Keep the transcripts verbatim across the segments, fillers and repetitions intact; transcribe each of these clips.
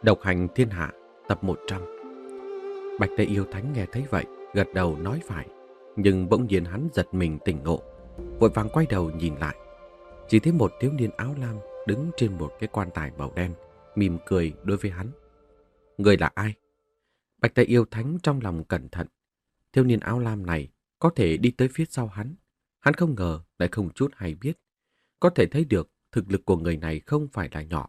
Độc hành thiên hạ, tập một trăm. Bạch Tê Yêu Thánh nghe thấy vậy, gật đầu nói phải. Nhưng bỗng nhiên hắn giật mình tỉnh ngộ, vội vàng quay đầu nhìn lại. Chỉ thấy một thiếu niên áo lam đứng trên một cái quan tài màu đen, mỉm cười đối với hắn. Người là ai? Bạch Tê Yêu Thánh trong lòng cẩn thận. Thiếu niên áo lam này có thể đi tới phía sau hắn. Hắn không ngờ lại không chút hay biết. Có thể thấy được thực lực của người này không phải là nhỏ.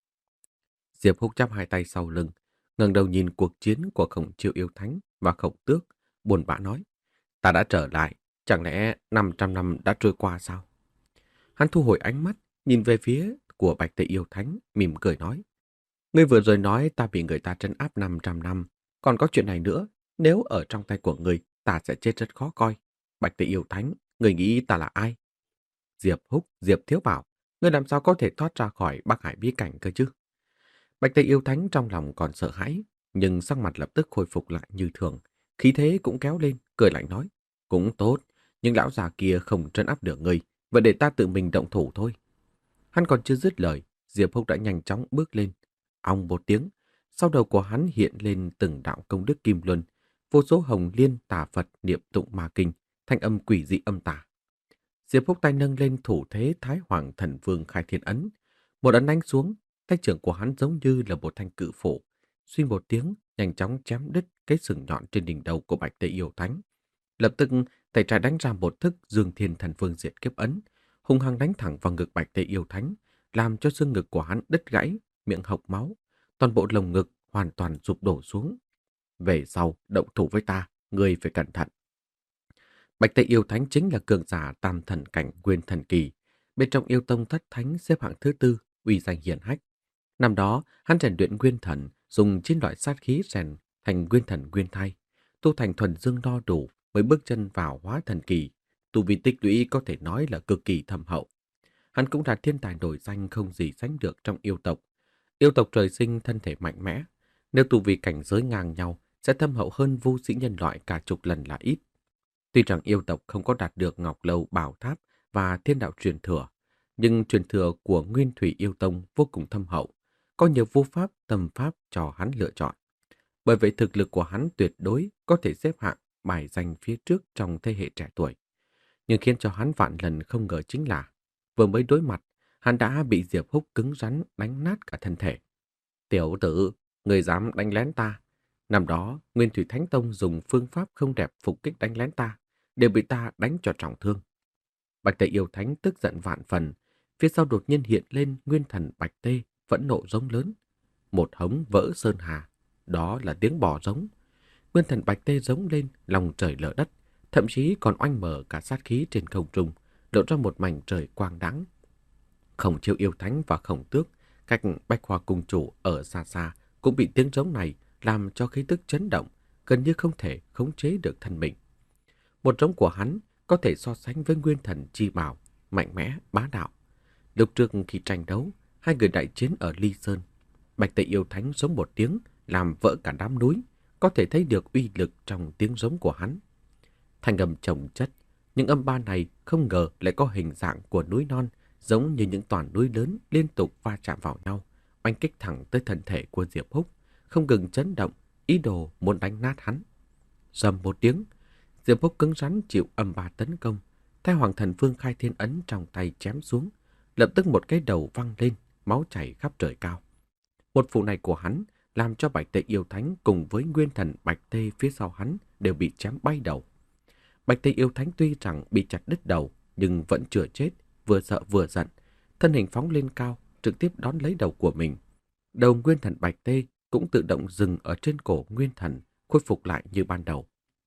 Diệp Húc chắp hai tay sau lưng, ngẩng đầu nhìn cuộc chiến của Khổng Chiêu Yêu Thánh và Khổng Tước, buồn bã nói: "Ta đã trở lại, chẳng lẽ năm trăm năm đã trôi qua sao?" Hắn thu hồi ánh mắt, nhìn về phía của Bạch Tê Yêu Thánh, mỉm cười nói: "Ngươi vừa rồi nói ta bị người ta trấn áp năm trăm năm, còn có chuyện này nữa, nếu ở trong tay của ngươi, ta sẽ chết rất khó coi. Bạch Tê Yêu Thánh, ngươi nghĩ ta là ai?" Diệp Húc, Diệp Thiếu Bảo, ngươi làm sao có thể thoát ra khỏi Bắc Hải bí cảnh cơ chứ? Bạch Tây Yêu Thánh trong lòng còn sợ hãi, nhưng sắc mặt lập tức khôi phục lại như thường, khí thế cũng kéo lên, cười lạnh nói: "Cũng tốt, nhưng lão già kia không trấn áp được ngươi, vậy để ta tự mình động thủ thôi." Hắn còn chưa dứt lời, Diệp Húc đã nhanh chóng bước lên. Ong một tiếng, sau đầu của hắn hiện lên từng đạo công đức kim luân, vô số hồng liên tà Phật niệm tụng ma kinh, thanh âm quỷ dị âm tà. Diệp Húc tay nâng lên thủ thế Thái Hoàng Thần Vương khai thiên ấn, một ấn đánh xuống, tay trưởng của hắn giống như là một thanh cự phủ, suy một tiếng, nhanh chóng chém đứt cái sừng nhọn trên đỉnh đầu của Bạch Tê Yêu Thánh. Lập tức, tay trái đánh ra một thức Dương Thiên Thần Vương diệt kiếp ấn, hung hăng đánh thẳng vào ngực Bạch Tê Yêu Thánh, làm cho xương ngực của hắn đứt gãy, miệng hộc máu, toàn bộ lồng ngực hoàn toàn sụp đổ xuống. Về sau, động thủ với ta, ngươi phải cẩn thận. Bạch Tê Yêu Thánh chính là cường giả tam thần cảnh Nguyên Thần Kỳ, bên trong yêu tông thất thánh xếp hạng thứ tư, uy danh hiển hách. Năm đó, hắn rèn luyện nguyên thần, dùng chín loại sát khí rèn thành nguyên thần nguyên thai, tu thành thuần dương đo đủ mới bước chân vào hóa thần kỳ. Tu vi tích lũy có thể nói là cực kỳ thâm hậu. Hắn cũng là thiên tài nổi danh không gì sánh được trong yêu tộc. Yêu tộc trời sinh thân thể mạnh mẽ, nếu tu vi cảnh giới ngang nhau sẽ thâm hậu hơn vô sĩ nhân loại cả chục lần là ít. Tuy rằng yêu tộc không có đạt được Ngọc Lâu Bảo Tháp và thiên đạo truyền thừa, nhưng truyền thừa của Nguyên Thủy Yêu Tông vô cùng thâm hậu, có nhiều vô pháp, tâm pháp cho hắn lựa chọn. Bởi vậy thực lực của hắn tuyệt đối có thể xếp hạng bài danh phía trước trong thế hệ trẻ tuổi. Nhưng khiến cho hắn vạn lần không ngờ chính là, vừa mới đối mặt, hắn đã bị Diệp Húc cứng rắn đánh nát cả thân thể. "Tiểu tử, người dám đánh lén ta?" Năm đó, Nguyên Thủy Thánh Tông dùng phương pháp không đẹp phục kích đánh lén ta, đều bị ta đánh cho trọng thương. Bạch Tê Yêu Thánh tức giận vạn phần, phía sau đột nhiên hiện lên nguyên thần Bạch Tê, phẫn nộ giống lớn. Một hống vỡ sơn hà, đó là tiếng bò giống. Nguyên thần Bạch Tê giống lên, lòng trời lở đất, thậm chí còn oanh mở cả sát khí trên không trung, lộ ra một mảnh trời quang đãng. Khổng Chiêu Yêu Thánh và Khổng Tước, cách Bách Hoa Cung Chủ ở xa xa, cũng bị tiếng giống này làm cho khí tức chấn động, gần như không thể khống chế được thân mình. Một giống của hắn có thể so sánh với nguyên thần chi bảo, mạnh mẽ, bá đạo. Lúc trước khi tranh đấu, hai người đại chiến ở Ly Sơn, Bạch Tê Yêu Thánh giống một tiếng, làm vỡ cả đám núi, có thể thấy được uy lực trong tiếng giống của hắn. Thành âm chồng chất, những âm ba này không ngờ lại có hình dạng của núi non, giống như những toàn núi lớn liên tục va chạm vào nhau, oanh kích thẳng tới thân thể của Diệp Húc, không ngừng chấn động, ý đồ muốn đánh nát hắn. Rầm một tiếng, Diệp Húc cứng rắn chịu âm ba tấn công, Thái Hoàng Thần Vương khai thiên ấn trong tay chém xuống, lập tức một cái đầu văng lên, máu chảy khắp trời cao. Một vụ này của hắn làm cho Bạch Tê Yêu Thánh cùng với nguyên thần Bạch Tê phía sau hắn đều bị chém bay đầu. Bạch Tê Yêu Thánh tuy rằng bị chặt đứt đầu, nhưng vẫn chưa chết, vừa sợ vừa giận, thân hình phóng lên cao, trực tiếp đón lấy đầu của mình. Đầu nguyên thần Bạch Tê cũng tự động dừng ở trên cổ nguyên thần, khôi phục lại như ban đầu.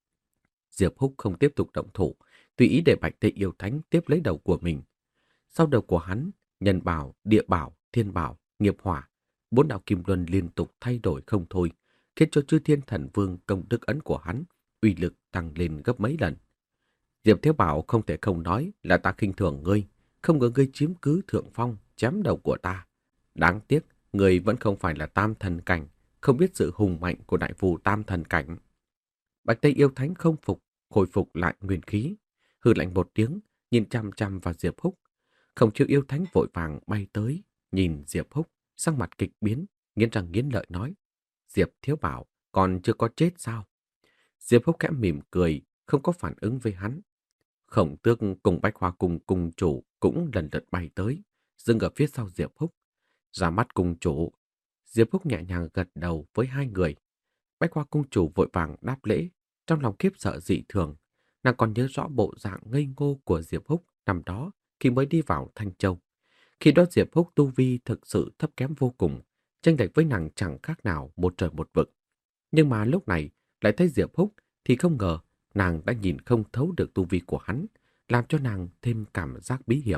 Diệp Húc không tiếp tục động thủ, tùy ý để Bạch Tê Yêu Thánh tiếp lấy đầu của mình. Sau đầu của hắn, nhân bảo, địa bảo, thiên bảo, nghiệp hỏa, bốn đạo kim luân liên tục thay đổi không thôi, khiến cho Chư Thiên Thần Vương công đức ấn của hắn uy lực tăng lên gấp mấy lần. Diệp Thiếu Bảo không thể không nói là ta khinh thường ngươi, không ngờ ngươi chiếm cứ thượng phong, chém đầu của ta. Đáng tiếc, ngươi vẫn không phải là tam thần cảnh, không biết sự hùng mạnh của đại phù tam thần cảnh. Bạch Tây Yêu Thánh không phục, khôi phục lại nguyên khí, hừ lạnh một tiếng, nhìn chăm chăm vào Diệp Húc. Khổng Chiêu Yêu Thánh vội vàng bay tới, nhìn Diệp Húc, sắc mặt kịch biến, nghiến răng nghiến lợi nói. Diệp Thiếu Bảo, còn chưa có chết sao? Diệp Húc khẽ mỉm cười, không có phản ứng với hắn. Khổng Tước cùng Bách Hoa Cung cùng chủ cũng lần lượt bay tới, dừng ở phía sau Diệp Húc. Ra mắt cùng chủ, Diệp Húc nhẹ nhàng gật đầu với hai người. Bách Hoa Cung chủ vội vàng đáp lễ, trong lòng khiếp sợ dị thường. Nàng còn nhớ rõ bộ dạng ngây ngô của Diệp Húc năm đó khi mới đi vào Thanh Châu. Khi đó Diệp Húc tu vi thực sự thấp kém vô cùng, chênh lệch với nàng chẳng khác nào một trời một vực. Nhưng mà lúc này lại thấy Diệp Húc thì không ngờ nàng đã nhìn không thấu được tu vi của hắn, làm cho nàng thêm cảm giác bí hiểm.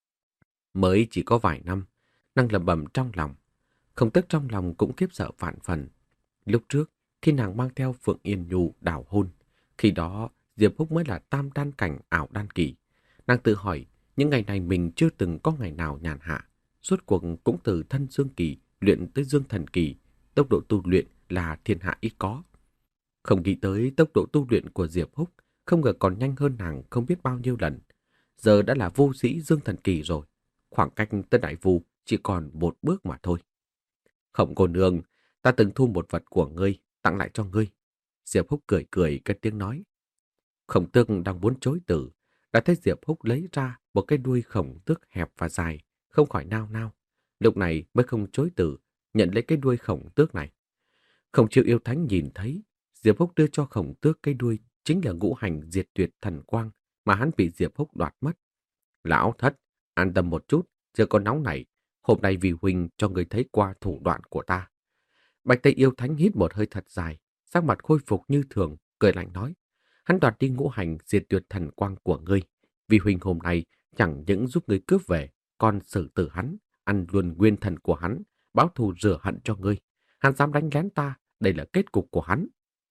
Mới chỉ có vài năm, nàng lẩm bẩm trong lòng. Không tức trong lòng cũng khiếp sợ vạn phần. Lúc trước, khi nàng mang theo Phượng Yên Nhu đào hôn, khi đó Diệp Húc mới là tam đan cảnh ảo đan kỳ. Nàng tự hỏi, những ngày này mình chưa từng có ngày nào nhàn hạ. Suốt cuộc cũng từ thân dương kỳ luyện tới dương thần kỳ, tốc độ tu luyện là thiên hạ ít có. Không nghĩ tới tốc độ tu luyện của Diệp Húc không ngờ còn nhanh hơn nàng không biết bao nhiêu lần. Giờ đã là vô sĩ dương thần kỳ rồi. Khoảng cách tới đại vu chỉ còn một bước mà thôi. Khổng cô nương, ta từng thu một vật của ngươi, tặng lại cho ngươi. Diệp Húc cười cười cất tiếng nói. Khổng Tước đang muốn chối từ, đã thấy Diệp Húc lấy ra một cái đuôi khổng tước hẹp và dài, không khỏi nao nao. Lúc này mới không chối từ, nhận lấy cái đuôi khổng tước này. Khổng Chiêu Yêu Thánh nhìn thấy, Diệp Húc đưa cho khổng tước cái đuôi chính là ngũ hành diệt tuyệt thần quang mà hắn bị Diệp Húc đoạt mất. Lão thất, an tâm một chút, chưa có nóng này. Hôm nay vì huynh cho người thấy qua thủ đoạn của ta. Bạch Tây Yêu Thánh hít một hơi thật dài, sắc mặt khôi phục như thường, cười lạnh nói. Hắn đoạt đi ngũ hành diệt tuyệt thần quang của ngươi. Vì huynh hôm nay chẳng những giúp ngươi cướp về, còn xử tử hắn, ăn luôn nguyên thần của hắn, báo thù rửa hận cho ngươi. Hắn dám đánh lén ta, đây là kết cục của hắn.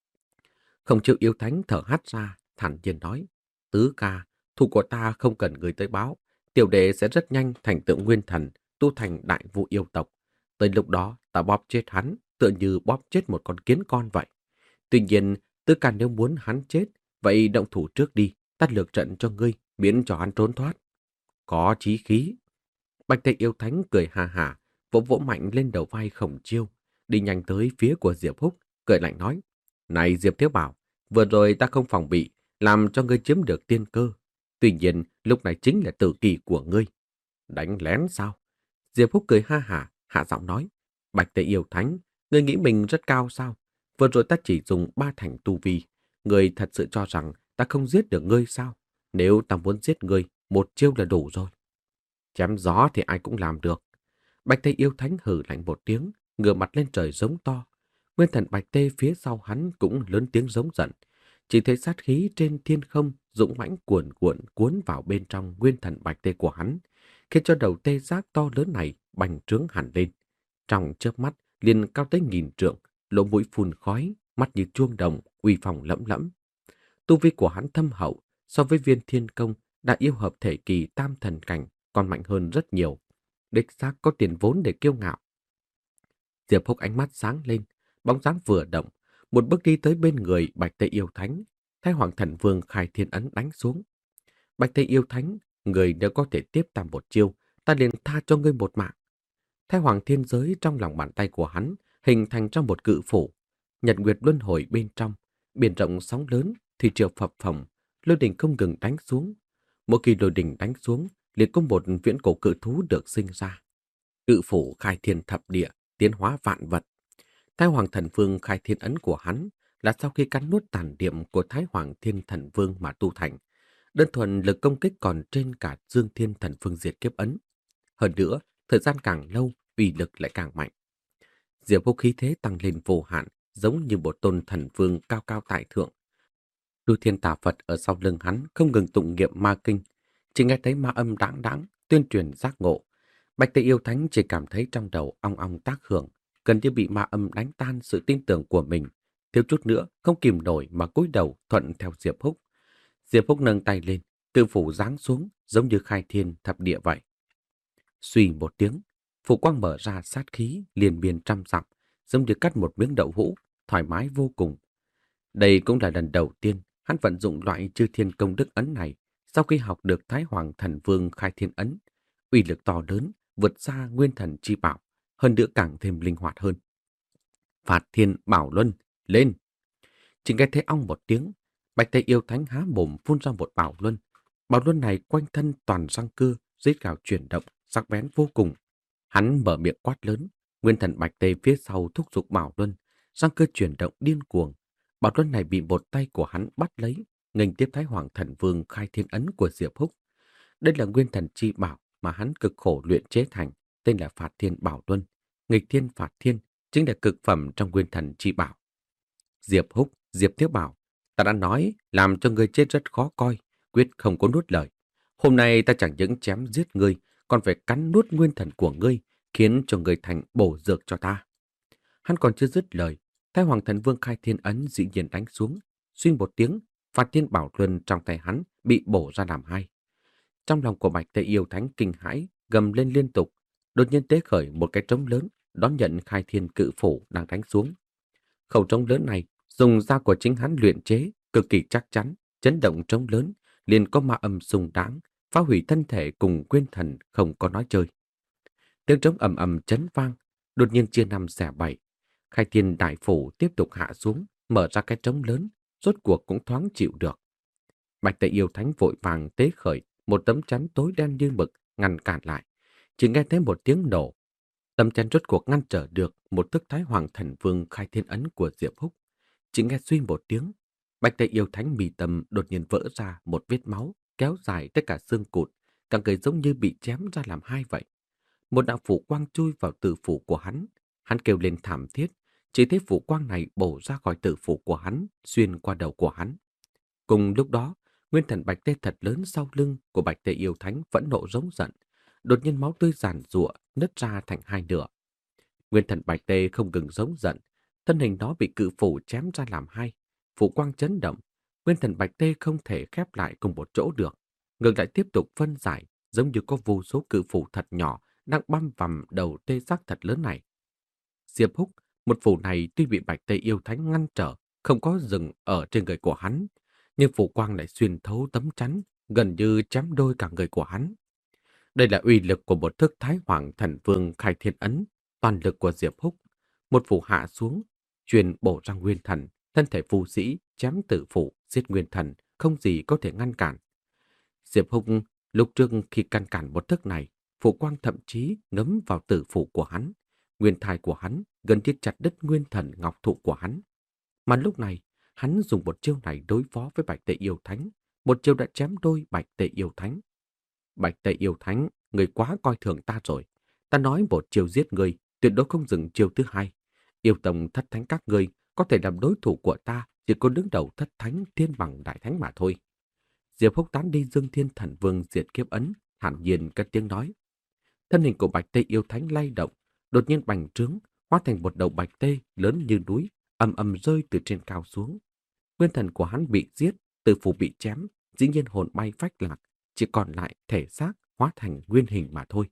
Không chịu Yêu Thánh thở hắt ra, thản nhiên nói. Tứ ca, thù của ta không cần người tới báo. Tiểu đệ sẽ rất nhanh thành tựu nguyên thần, tu thành đại vu yêu tộc. Tới lúc đó, ta bóp chết hắn, tựa như bóp chết một con kiến con vậy. Tuy nhiên, Tứ ca nếu muốn hắn chết, vậy động thủ trước đi, ta lược trận cho ngươi, miễn cho hắn trốn thoát. Có chí khí. Bạch Tây Yêu Thánh cười hà hà, vỗ vỗ mạnh lên đầu vai Khổng Chiêu, đi nhanh tới phía của Diệp Húc, cười lạnh nói. Này Diệp Thiếu Bảo, vừa rồi ta không phòng bị, làm cho ngươi chiếm được tiên cơ. Tuy nhiên, lúc này chính là tử kỳ của ngươi. Đánh lén sao? Diệp Húc cười ha hả, hạ giọng nói. Bạch Tây Yêu Thánh, ngươi nghĩ mình rất cao sao? Vừa rồi ta chỉ dùng ba thành tu vi. Ngươi thật sự cho rằng ta không giết được ngươi sao? Nếu ta muốn giết ngươi, một chiêu là đủ rồi. Chém gió thì ai cũng làm được. Bạch Tây Yêu Thánh hừ lạnh một tiếng, ngửa mặt lên trời giống to. Nguyên thần Bạch Tê phía sau hắn cũng lớn tiếng giống giận. Chỉ thấy sát khí trên thiên không dũng mãnh cuồn cuộn cuốn vào bên trong nguyên thần Bạch Tê của hắn, khiến cho đầu tê giác to lớn này bành trướng hẳn lên. Trong chớp mắt liền cao tới nghìn trượng, lỗ mũi phun khói, mắt như chuông đồng, uy phong lẫm lẫm. Tu vi của hắn thâm hậu, so với Viên Thiên Công đã yêu hợp thể kỳ tam thần cảnh còn mạnh hơn rất nhiều. Đích xác có tiền vốn để kiêu ngạo. Diệp Húc ánh mắt sáng lên, bóng dáng vừa động, một bước đi tới bên người Bạch Tây Yêu Thánh, Thái Hoàng Thần Vương khai thiên ấn đánh xuống. Bạch Tây Yêu Thánh, người nếu có thể tiếp ta một chiêu, ta liền tha cho ngươi một mạng. Thái Hoàng thiên giới trong lòng bàn tay của hắn hình thành trong một cự phủ, nhật nguyệt luân hồi bên trong, biển rộng sóng lớn, thủy triều phập phồng, lôi đình không ngừng đánh xuống. Mỗi khi lôi đình đánh xuống, liền có một viễn cổ cự thú được sinh ra. Cự phủ khai thiên thập địa, tiến hóa vạn vật. Thái Hoàng Thần Vương khai thiên ấn của hắn là sau khi cắn nuốt tàn niệm của Thái Hoàng Thiên Thần Vương mà tu thành. Đơn thuần lực công kích còn trên cả Dương Thiên Thần Vương diệt kiếp ấn. Hơn nữa, thời gian càng lâu, uy lực lại càng mạnh. Diệp Húc khí thế tăng lên vô hạn, giống như một tôn thần vương cao cao tại thượng. Lưu Thiên Tà Phật ở sau lưng hắn không ngừng tụng niệm ma kinh, chỉ nghe thấy ma âm đãng đãng tuyên truyền giác ngộ. Bạch Tây Yêu Thánh chỉ cảm thấy trong đầu ong ong tác hưởng, gần như bị ma âm đánh tan sự tin tưởng của mình, thiếu chút nữa không kìm nổi mà cúi đầu thuận theo Diệp Húc. Diệp Húc nâng tay lên, cự phủ giáng xuống giống như khai thiên thập địa vậy. Suy một tiếng, phủ quang mở ra sát khí liền biên trăm dặm, giống như cắt một miếng đậu hũ, thoải mái vô cùng. Đây cũng là lần đầu tiên hắn vận dụng loại chư thiên công đức ấn này sau khi học được Thái Hoàng Thần Vương khai thiên ấn. Uy lực to lớn, vượt xa nguyên thần chi bảo, hơn nữa càng thêm linh hoạt hơn. Phạt Thiên Bảo Luân, lên! Chỉ nghe thấy ong một tiếng, Bạch Tây Yêu Thánh há mồm phun ra một bảo luân. Bảo luân này quanh thân toàn răng cưa, rít gào chuyển động, sắc bén vô cùng. Hắn mở miệng quát lớn, nguyên thần Bạch Tây phía sau thúc giục bảo luân, răng cưa chuyển động điên cuồng. Bảo luân này bị một tay của hắn bắt lấy, nghênh tiếp Thái Hoàng Thần Vương khai thiên ấn của Diệp Húc. Đây là nguyên thần chi bảo mà hắn cực khổ luyện chế thành, tên là Phạt Thiên Bảo Luân. Nghịch thiên phạt thiên chính là cực phẩm trong nguyên thần chi bảo. Diệp Húc, Diệp Thiếu Bảo, ta đã nói làm cho ngươi chết rất khó coi, quyết không có nuốt lời. Hôm nay ta chẳng những chém giết ngươi, còn phải cắn nuốt nguyên thần của ngươi, khiến cho ngươi thành bổ dược cho ta. Hắn còn chưa dứt lời, Thái Hoàng Thần Vương khai thiên ấn dĩ nhiên đánh xuống. Xuyên một tiếng, Phạt Thiên Bảo Luân trong tay hắn bị bổ ra làm hai. Trong lòng của Bạch Tây Yêu Thánh kinh hãi, gầm lên liên tục, đột nhiên tế khởi một cái trống lớn, đón nhận khai thiên cự phủ đang đánh xuống. Khẩu trống lớn này dùng da của chính hắn luyện chế, cực kỳ chắc chắn, chấn động trống lớn, liền có ma âm xung đáng, phá hủy thân thể cùng nguyên thần không có nói chơi. Tiếng trống ầm ầm chấn vang, đột nhiên chia năm xẻ bảy. Khai thiên đại phủ tiếp tục hạ xuống, mở ra cái trống lớn, rốt cuộc cũng thoáng chịu được. Bạch Tây Yêu Thánh vội vàng tế khởi một tấm chắn tối đen như mực ngăn cản lại. Chỉ nghe thấy một tiếng nổ. Tấm chắn rốt cuộc ngăn trở được một thức Thái Hoàng Thần Vương khai thiên ấn của Diệp Húc. Chỉ nghe suy một tiếng, Bạch Tây Yêu Thánh mì tâm đột nhiên vỡ ra một vết máu, kéo dài tất cả xương cụt, cả người giống như bị chém ra làm hai vậy. Một đạo phủ quang chui vào tử phủ của hắn. Hắn kêu lên thảm thiết, chỉ thấy phủ quang này bổ ra khỏi tử phủ của hắn, xuyên qua đầu của hắn. Cùng lúc đó, nguyên thần Bạch Tê thật lớn sau lưng của Bạch Tê Yêu Thánh phẫn nộ rống giận. Đột nhiên máu tươi giàn giụa nứt ra thành hai nửa. Nguyên thần Bạch Tê không ngừng rống giận, thân hình nó bị cự phủ chém ra làm hai. Phủ quang chấn động, nguyên thần Bạch Tê không thể khép lại cùng một chỗ được, ngược lại tiếp tục phân giải, giống như có vô số cự phủ thật nhỏ đang băm vằm đầu tê giác thật lớn này. Diệp Húc, một phủ này tuy bị Bạch Tê Yêu Thánh ngăn trở, không có dừng ở trên người của hắn, nhưng phủ quang lại xuyên thấu tấm chắn, gần như chém đôi cả người của hắn. Đây là uy lực của một thức Thái Hoàng Thần Vương khai thiên ấn, toàn lực của Diệp Húc. Một phủ hạ xuống, truyền bổ ra nguyên thần, thân thể phù sĩ, chém tử phủ, giết nguyên thần, không gì có thể ngăn cản. Diệp Húc lúc trước khi ngăn cản một thức này, phủ quang thậm chí ngấm vào tử phủ của hắn. Nguyên thai của hắn gần như chặt đứt nguyên thần ngọc thụ của hắn. Mà lúc này, hắn dùng một chiêu này đối phó với Bạch Tê Yêu Thánh, một chiêu đã chém đôi Bạch Tê Yêu Thánh. Bạch Tê Yêu Thánh, người quá coi thường ta rồi. Ta nói một chiêu giết người, tuyệt đối không dừng chiêu thứ hai. Yêu tông thất thánh các người có thể làm đối thủ của ta, chỉ có đứng đầu thất thánh thiên bằng đại thánh mà thôi. Diệp Húc tán đi Dương Thiên Thần Vương diệt kiếp ấn, thản nhiên cất tiếng nói. Thân hình của Bạch Tê Yêu Thánh lay động, đột nhiên bành trướng, hóa thành một đầu bạch tê lớn như núi, ầm ầm rơi từ trên cao xuống. Nguyên thần của hắn bị giết, tử phủ bị chém, dĩ nhiên hồn bay phách lạc, chỉ còn lại thể xác hóa thành nguyên hình mà thôi.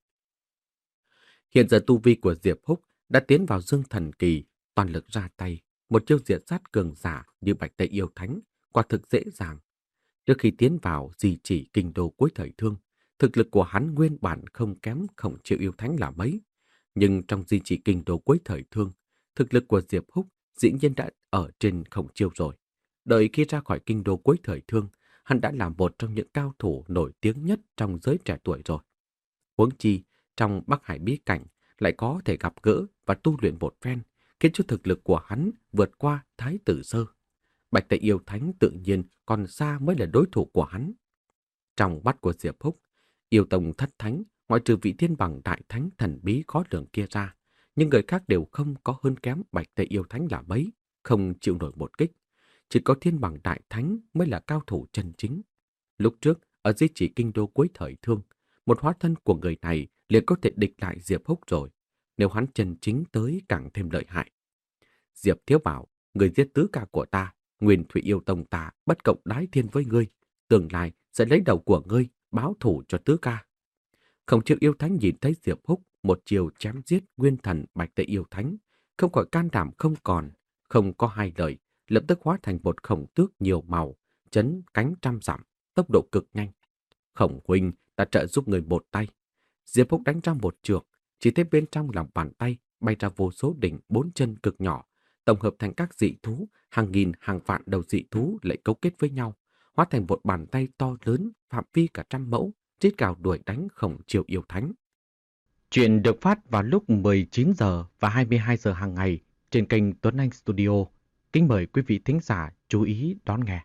Hiện giờ tu vi của Diệp Húc đã tiến vào dương thần kỳ, toàn lực ra tay, một chiêu diệt sát cường giả như Bạch Tê Yêu Thánh, quả thực dễ dàng. Trước khi tiến vào di chỉ kinh đô cuối thời thương, thực lực của hắn nguyên bản không kém Khổng Chiêu Yêu Thánh là mấy. Nhưng trong di chỉ kinh đô cuối thời thương, thực lực của Diệp Húc dĩ nhiên đã ở trên Khổng Chiêu rồi. Đợi khi ra khỏi kinh đô cuối thời thương, hắn đã là một trong những cao thủ nổi tiếng nhất trong giới trẻ tuổi rồi. Huống chi, trong Bắc Hải bí cảnh lại có thể gặp gỡ và tu luyện một phen, khiến cho thực lực của hắn vượt qua Thái Tử Sơ. Bạch Tê Yêu Thánh tự nhiên còn xa mới là đối thủ của hắn. Trong mắt của Diệp Húc, yêu tông thất thánh, ngoại trừ vị thiên bằng đại thánh thần bí khó lường kia ra, nhưng người khác đều không có hơn kém Bạch Tê Yêu Thánh là mấy, không chịu nổi một kích. Chỉ có thiên bằng đại thánh mới là cao thủ chân chính. Lúc trước, ở di chỉ kinh đô cuối thời thương, một hóa thân của người này liền có thể địch lại Diệp Húc rồi, nếu hắn chân chính tới càng thêm lợi hại. Diệp Thiếu Bảo, người giết tứ ca của ta, Nguyên Thủy Yêu Tông ta bất cộng đái thiên với ngươi, tương lai sẽ lấy đầu của ngươi báo thủ cho tứ ca. Khổng Chiêu Yêu Thánh nhìn thấy Diệp Húc một chiều chém giết nguyên thần Bạch Tê Yêu Thánh, không khỏi can đảm không còn, không có hai lời, lập tức hóa thành một khổng tước nhiều màu, chấn cánh trăm dặm, tốc độ cực nhanh. Khổng huynh, ta trợ giúp người một tay. Diệp Húc đánh ra một trược, chỉ thấy bên trong lòng bàn tay bay ra vô số đỉnh bốn chân cực nhỏ, tổng hợp thành các dị thú, hàng nghìn hàng vạn đầu dị thú lại cấu kết với nhau, hóa thành một bàn tay to lớn phạm vi cả trăm mẫu, rít gào đuổi đánh Khổng Chiêu yêu thánh. Chuyện được phát vào lúc mười chín giờ và hai mươi hai giờ hàng ngày trên kênh Tuấn Anh Studio. Kính mời quý vị thính giả chú ý đón nghe.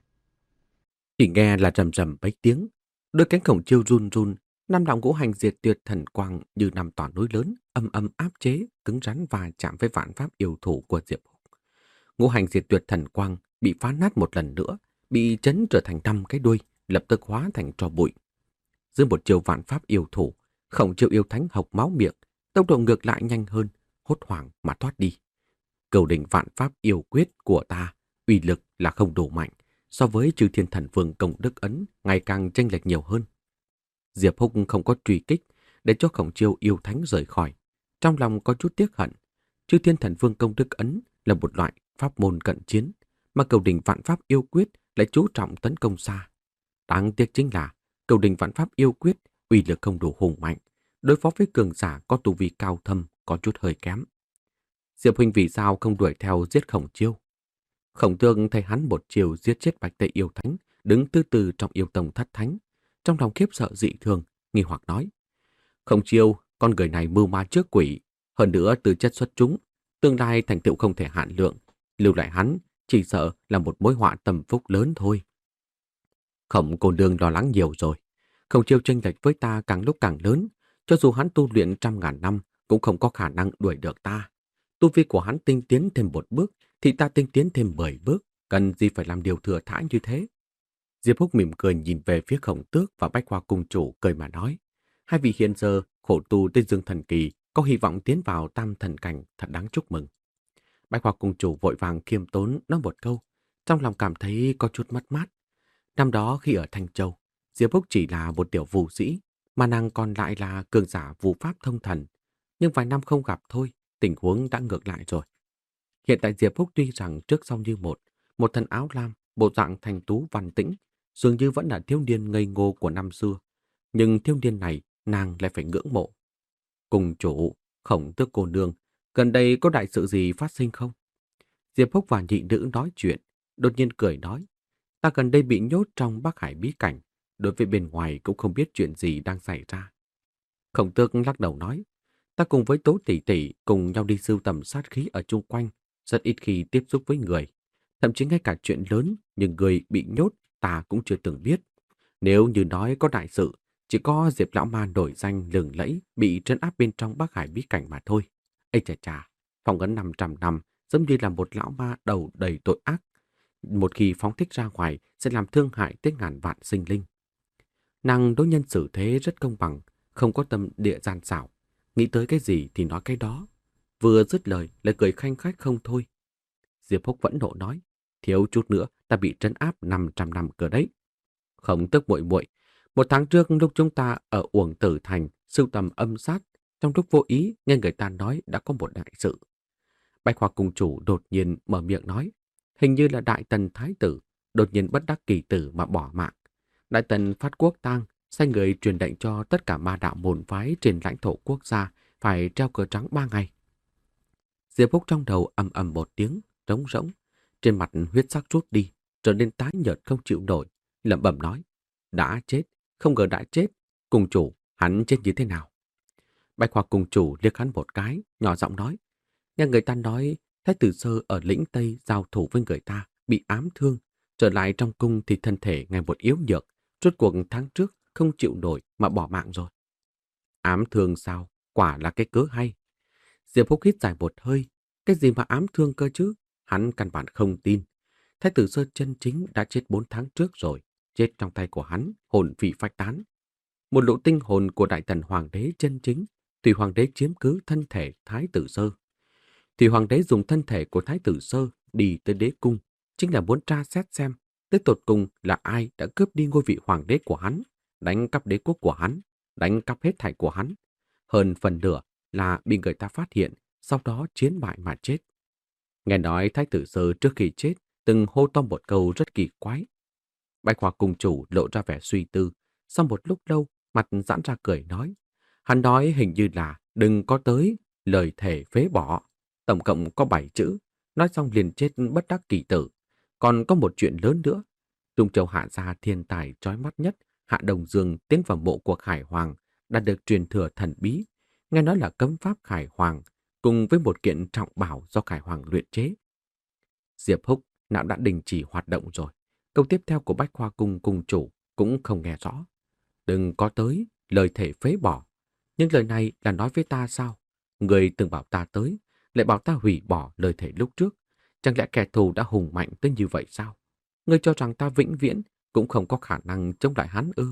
Chỉ nghe là rầm rầm mấy tiếng, đôi cánh Khổng Chiêu run run, năm đạo ngũ hành diệt tuyệt thần quang như năm tòa núi lớn, âm âm áp chế, cứng rắn và chạm với vạn pháp yêu thủ của Diệp Húc. Ngũ hành diệt tuyệt thần quang bị phá nát một lần nữa, bị chấn trở thành năm cái đuôi, lập tức hóa thành tro bụi. Dưới một chiều vạn pháp yêu thủ, Khổng Chiêu yêu thánh hộc máu miệng, tốc độ ngược lại nhanh hơn, hốt hoảng mà thoát đi. Cửu đỉnh vạn pháp yêu quyết của ta, uy lực là không đủ mạnh, so với Chư Thiên Thần Vương công đức ấn ngày càng chênh lệch nhiều hơn. Diệp Húc không có truy kích để cho Khổng Chiêu yêu thánh rời khỏi, trong lòng có chút tiếc hận. Chư Thiên Thần Vương công đức ấn là một loại pháp môn cận chiến, mà Cửu đỉnh vạn pháp yêu quyết lại chú trọng tấn công xa. Đáng tiếc chính là Cửu đỉnh vạn pháp yêu quyết uy lực không đủ hùng mạnh, đối phó với cường giả có tu vi cao thâm có chút hơi kém. Diệp huynh vì sao không đuổi theo giết Khổng Chiêu? Khổng Tương thấy hắn một chiều giết chết Bạch Tây yêu thánh, đứng từ từ trong yêu tông thất thánh, trong lòng khiếp sợ dị thường, nghi hoặc nói: Khổng Chiêu, con người này mưu ma trước quỷ, hơn nữa từ chất xuất chúng, tương lai thành tựu không thể hạn lượng, lưu lại hắn chỉ sợ là một mối họa tâm phúc lớn thôi. Khổng cô nương lo lắng nhiều rồi. Khổng Chiêu chênh lệch với ta càng lúc càng lớn, cho dù hắn tu luyện trăm ngàn năm cũng không có khả năng đuổi được ta. Tu vi của hắn tinh tiến thêm một bước thì ta tinh tiến thêm mười bước, cần gì phải làm điều thừa thãi như thế. Diệp Húc mỉm cười nhìn về phía Khổng Tước và Bách Hoa cung chủ, cười mà nói: hai vị hiện giờ khổ tu Tây Dương thần kỳ, có hy vọng tiến vào tam thần cảnh, thật đáng chúc mừng. Bách Hoa cung chủ vội vàng khiêm tốn nói một câu, trong lòng cảm thấy có chút mất mát. Năm đó khi ở Thanh Châu, Diệp Húc chỉ là một tiểu vũ sĩ, mà nàng còn lại là cường giả vũ pháp thông thần. Nhưng vài năm không gặp thôi, tình huống đã ngược lại rồi. Hiện tại Diệp Húc tuy rằng trước sau như một, một thân áo lam, bộ dạng thanh tú văn tĩnh, dường như vẫn là thiếu niên ngây ngô của năm xưa. Nhưng thiếu niên này nàng lại phải ngưỡng mộ. Cùng chủ, Khổng Tước cô nương, gần đây có đại sự gì phát sinh không? Diệp Húc và nhị nữ nói chuyện, đột nhiên cười nói: ta gần đây bị nhốt trong Bắc Hải bí cảnh, đối với bên ngoài cũng không biết chuyện gì đang xảy ra. Khổng Tước lắc đầu nói: ta cùng với Tố tỷ tỷ cùng nhau đi sưu tầm sát khí ở chung quanh, rất ít khi tiếp xúc với người. Thậm chí ngay cả chuyện lớn nhưng người bị nhốt ta cũng chưa từng biết. Nếu như nói có đại sự, chỉ có Diệp lão ma nổi danh lừng lẫy bị trấn áp bên trong Bắc Hải bí cảnh mà thôi. Ê chà chà, phong ấn năm trăm năm giống như là một lão ma đầu đầy tội ác. Một khi phóng thích ra ngoài sẽ làm thương hại tới ngàn vạn sinh linh. Nàng đối nhân xử thế rất công bằng, không có tâm địa gian xảo, nghĩ tới cái gì thì nói cái đó. Vừa dứt lời lại cười khanh khách không thôi. Diệp Húc vẫn nộ nói: thiếu chút nữa ta bị trấn áp năm trăm năm cơ đấy. Không tức muội muội, một tháng trước lúc chúng ta ở Uổng Tử Thành sưu tầm âm sát, trong lúc vô ý nghe người ta nói đã có một đại sự. Bạch Hoa cung chủ đột nhiên mở miệng nói: hình như là Đại Tần Thái tử đột nhiên bất đắc kỳ tử mà bỏ mạng. Đại Tần phát quốc tang, sai người truyền lệnh cho tất cả ma đạo môn phái trên lãnh thổ quốc gia phải treo cờ trắng ba ngày. Diệp Húc trong đầu ầm ầm một tiếng, trống rỗng, trên mặt huyết sắc rút đi, trở nên tái nhợt không chịu nổi, lẩm bẩm nói: đã chết, không ngờ đã chết, cung chủ, hắn chết như thế nào? Bạch Hoa cung chủ liếc hắn một cái, nhỏ giọng nói: nghe người ta nói Thái tử Sơ ở lĩnh Tây giao thủ với người ta, bị ám thương, trở lại trong cung thì thân thể ngày một yếu nhược, rốt cuộc tháng trước không chịu nổi mà bỏ mạng rồi. Ám thương sao? Quả là cái cớ hay. Diệp Húc hít dài một hơi, cái gì mà ám thương cơ chứ? Hắn căn bản không tin. Thái tử Sơ chân chính đã chết bốn tháng trước rồi, chết trong tay của hắn, hồn phi phách tán. Một lũ tinh hồn của Đại Tần Hoàng đế chân chính, Thủy Hoàng đế chiếm cứ thân thể Thái tử Sơ. Thủy Hoàng đế dùng thân thể của Thái tử Sơ đi tới đế cung, chính là muốn tra xét xem tới tột cùng là ai đã cướp đi ngôi vị hoàng đế của hắn, đánh cắp đế quốc của hắn, đánh cắp hết thảy của hắn. Hơn phần nửa là bị người ta phát hiện, sau đó chiến bại mà chết. Nghe nói Thái tử Sơ trước khi chết từng hô to một câu rất kỳ quái. Bạch Hoa cung chủ lộ ra vẻ suy tư, sau một lúc lâu mặt giãn ra cười nói: hắn nói hình như là Đừng có tới lời thề phế bỏ. Tổng cộng có bảy chữ. Nói xong liền chết bất đắc kỳ tử. Còn có một chuyện lớn nữa. Trung Châu Hạ gia thiên tài chói mắt nhất, Hạ Đồng Dương tiến vào mộ của Khải Hoàng, đã được truyền thừa thần bí. Nghe nói là cấm pháp Khải Hoàng, cùng với một kiện trọng bảo do Khải Hoàng luyện chế. Diệp Húc não đã đình chỉ hoạt động rồi. Câu tiếp theo của Bách Khoa Cung cung chủ cũng không nghe rõ. Đừng có tới lời thể phế bỏ. Nhưng lời này là nói với ta sao? Người từng bảo ta tới, lại bảo ta hủy bỏ lời thể lúc trước. Chẳng lẽ kẻ thù đã hùng mạnh tới như vậy sao? Ngươi cho rằng ta vĩnh viễn cũng không có khả năng chống lại hắn ư?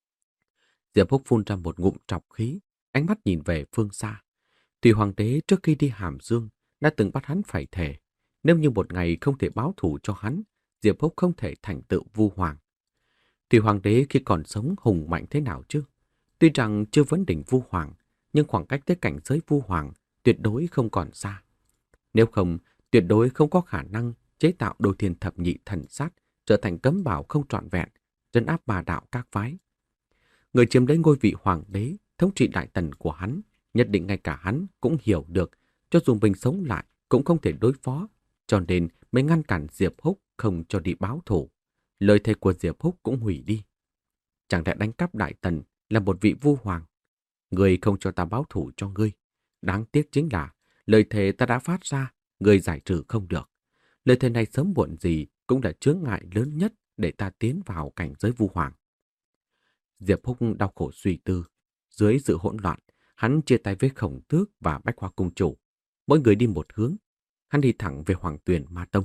Diệp Húc phun ra một ngụm trọc khí, ánh mắt nhìn về phương xa. Thủy Hoàng đế trước khi đi Hàm Dương đã từng bắt hắn phải thề. Nếu như một ngày không thể báo thù cho hắn, Diệp Húc không thể thành tựu vu hoàng. Thủy Hoàng đế khi còn sống hùng mạnh thế nào chứ? Tuy rằng chưa vấn đỉnh vu hoàng, nhưng khoảng cách tới cảnh giới vu hoàng tuyệt đối không còn xa. Nếu không, tuyệt đối không có khả năng chế tạo đôi thiên thập nhị thần sát trở thành cấm bảo không trọn vẹn, trấn áp bà đạo các phái. Người chiếm lấy ngôi vị hoàng đế, thống trị đại tần của hắn, nhất định ngay cả hắn cũng hiểu được, cho dù mình sống lại cũng không thể đối phó, cho nên mới ngăn cản Diệp Húc không cho đi báo thù. Lời thề của Diệp Húc cũng hủy đi. Chẳng lẽ đánh cắp đại tần là một vị vu hoàng? Người không cho ta báo thù cho ngươi. Đáng tiếc chính là lời thề ta đã phát ra, người giải trừ không được. Lời thề này sớm muộn gì cũng là chướng ngại lớn nhất để ta tiến vào cảnh giới vu hoàng. Diệp Húc đau khổ suy tư. Dưới sự hỗn loạn, hắn chia tay với Khổng Tước và Bách Hoa Cung chủ. Mỗi người đi một hướng. Hắn đi thẳng về Hoàng Tuyền Ma Tông.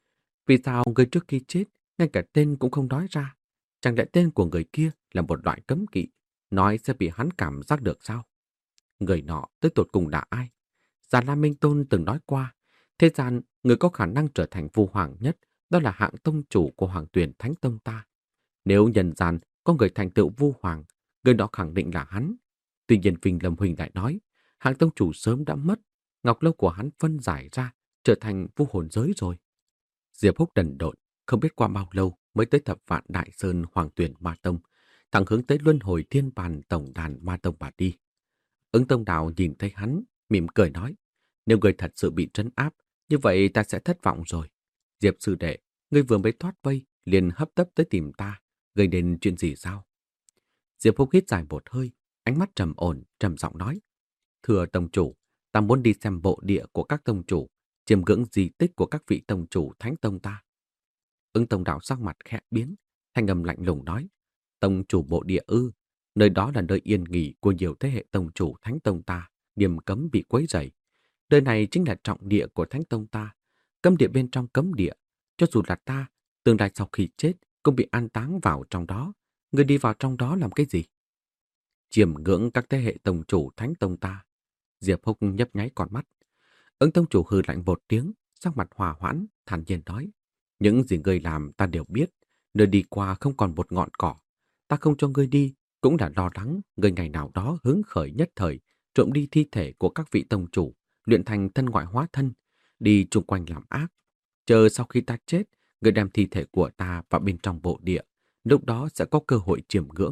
Vì sao người trước khi chết, ngay cả tên cũng không nói ra? Chẳng lẽ tên của người kia là một loại cấm kỵ, nói sẽ bị hắn cảm giác được sao? Người nọ tới tột cùng là ai? Già Lam Minh Tôn từng nói qua, thế gian người có khả năng trở thành vu hoàng nhất, đó là hạng tông chủ của Hoàng Tuyền Thánh Tông ta. Nếu nhân gian có người thành tựu vu hoàng, người đó khẳng định là hắn. Tuy nhiên Vinh Lâm Huỳnh lại nói, hạng tông chủ sớm đã mất, ngọc lâu của hắn phân giải ra, trở thành vu hồn giới rồi. Diệp Húc đần độn, không biết qua bao lâu mới tới thập vạn Đại Sơn Hoàng Tuyền Ma Tông, thẳng hướng tới luân hồi thiên bàn tổng đàn Ma Tông mà đi. Ứng Tông Đạo nhìn thấy hắn, mỉm cười nói, nếu người thật sự bị trấn áp, như vậy ta sẽ thất vọng rồi. Diệp sư đệ, ngươi vừa mới thoát vây, liền hấp tấp tới tìm ta, gây đến chuyện gì sao? Diệp Húc hít dài một hơi, ánh mắt trầm ổn, trầm giọng nói, thưa tông chủ, ta muốn đi xem bộ địa của các tông chủ, chiêm ngưỡng di tích của các vị tông chủ Thánh Tông ta. Ứng Tông Đạo sắc mặt khẽ biến, thanh âm lạnh lùng nói, tông chủ bộ địa ư, nơi đó là nơi yên nghỉ của nhiều thế hệ tông chủ Thánh Tông ta, nghiêm cấm bị quấy rầy. Nơi này chính là trọng địa của Thánh Tông ta, cấm địa bên trong cấm địa, cho dù là ta, tương lai sau khi chết cũng bị an táng vào trong đó. Người đi vào trong đó làm cái gì? Chiêm ngưỡng các thế hệ tông chủ Thánh Tông ta. Diệp Húc nhấp nháy con mắt. Ứng tông chủ hừ lạnh một tiếng, sắc mặt hòa hoãn, thản nhiên nói, những gì ngươi làm ta đều biết, nơi đi qua không còn một ngọn cỏ. Ta không cho ngươi đi, cũng là lo lắng ngươi ngày nào đó hứng khởi nhất thời, trộm đi thi thể của các vị tông chủ, luyện thành thân ngoại hóa thân, đi chung quanh làm ác. Chờ sau khi ta chết, ngươi đem thi thể của ta vào bên trong bộ địa, lúc đó sẽ có cơ hội chiêm ngưỡng.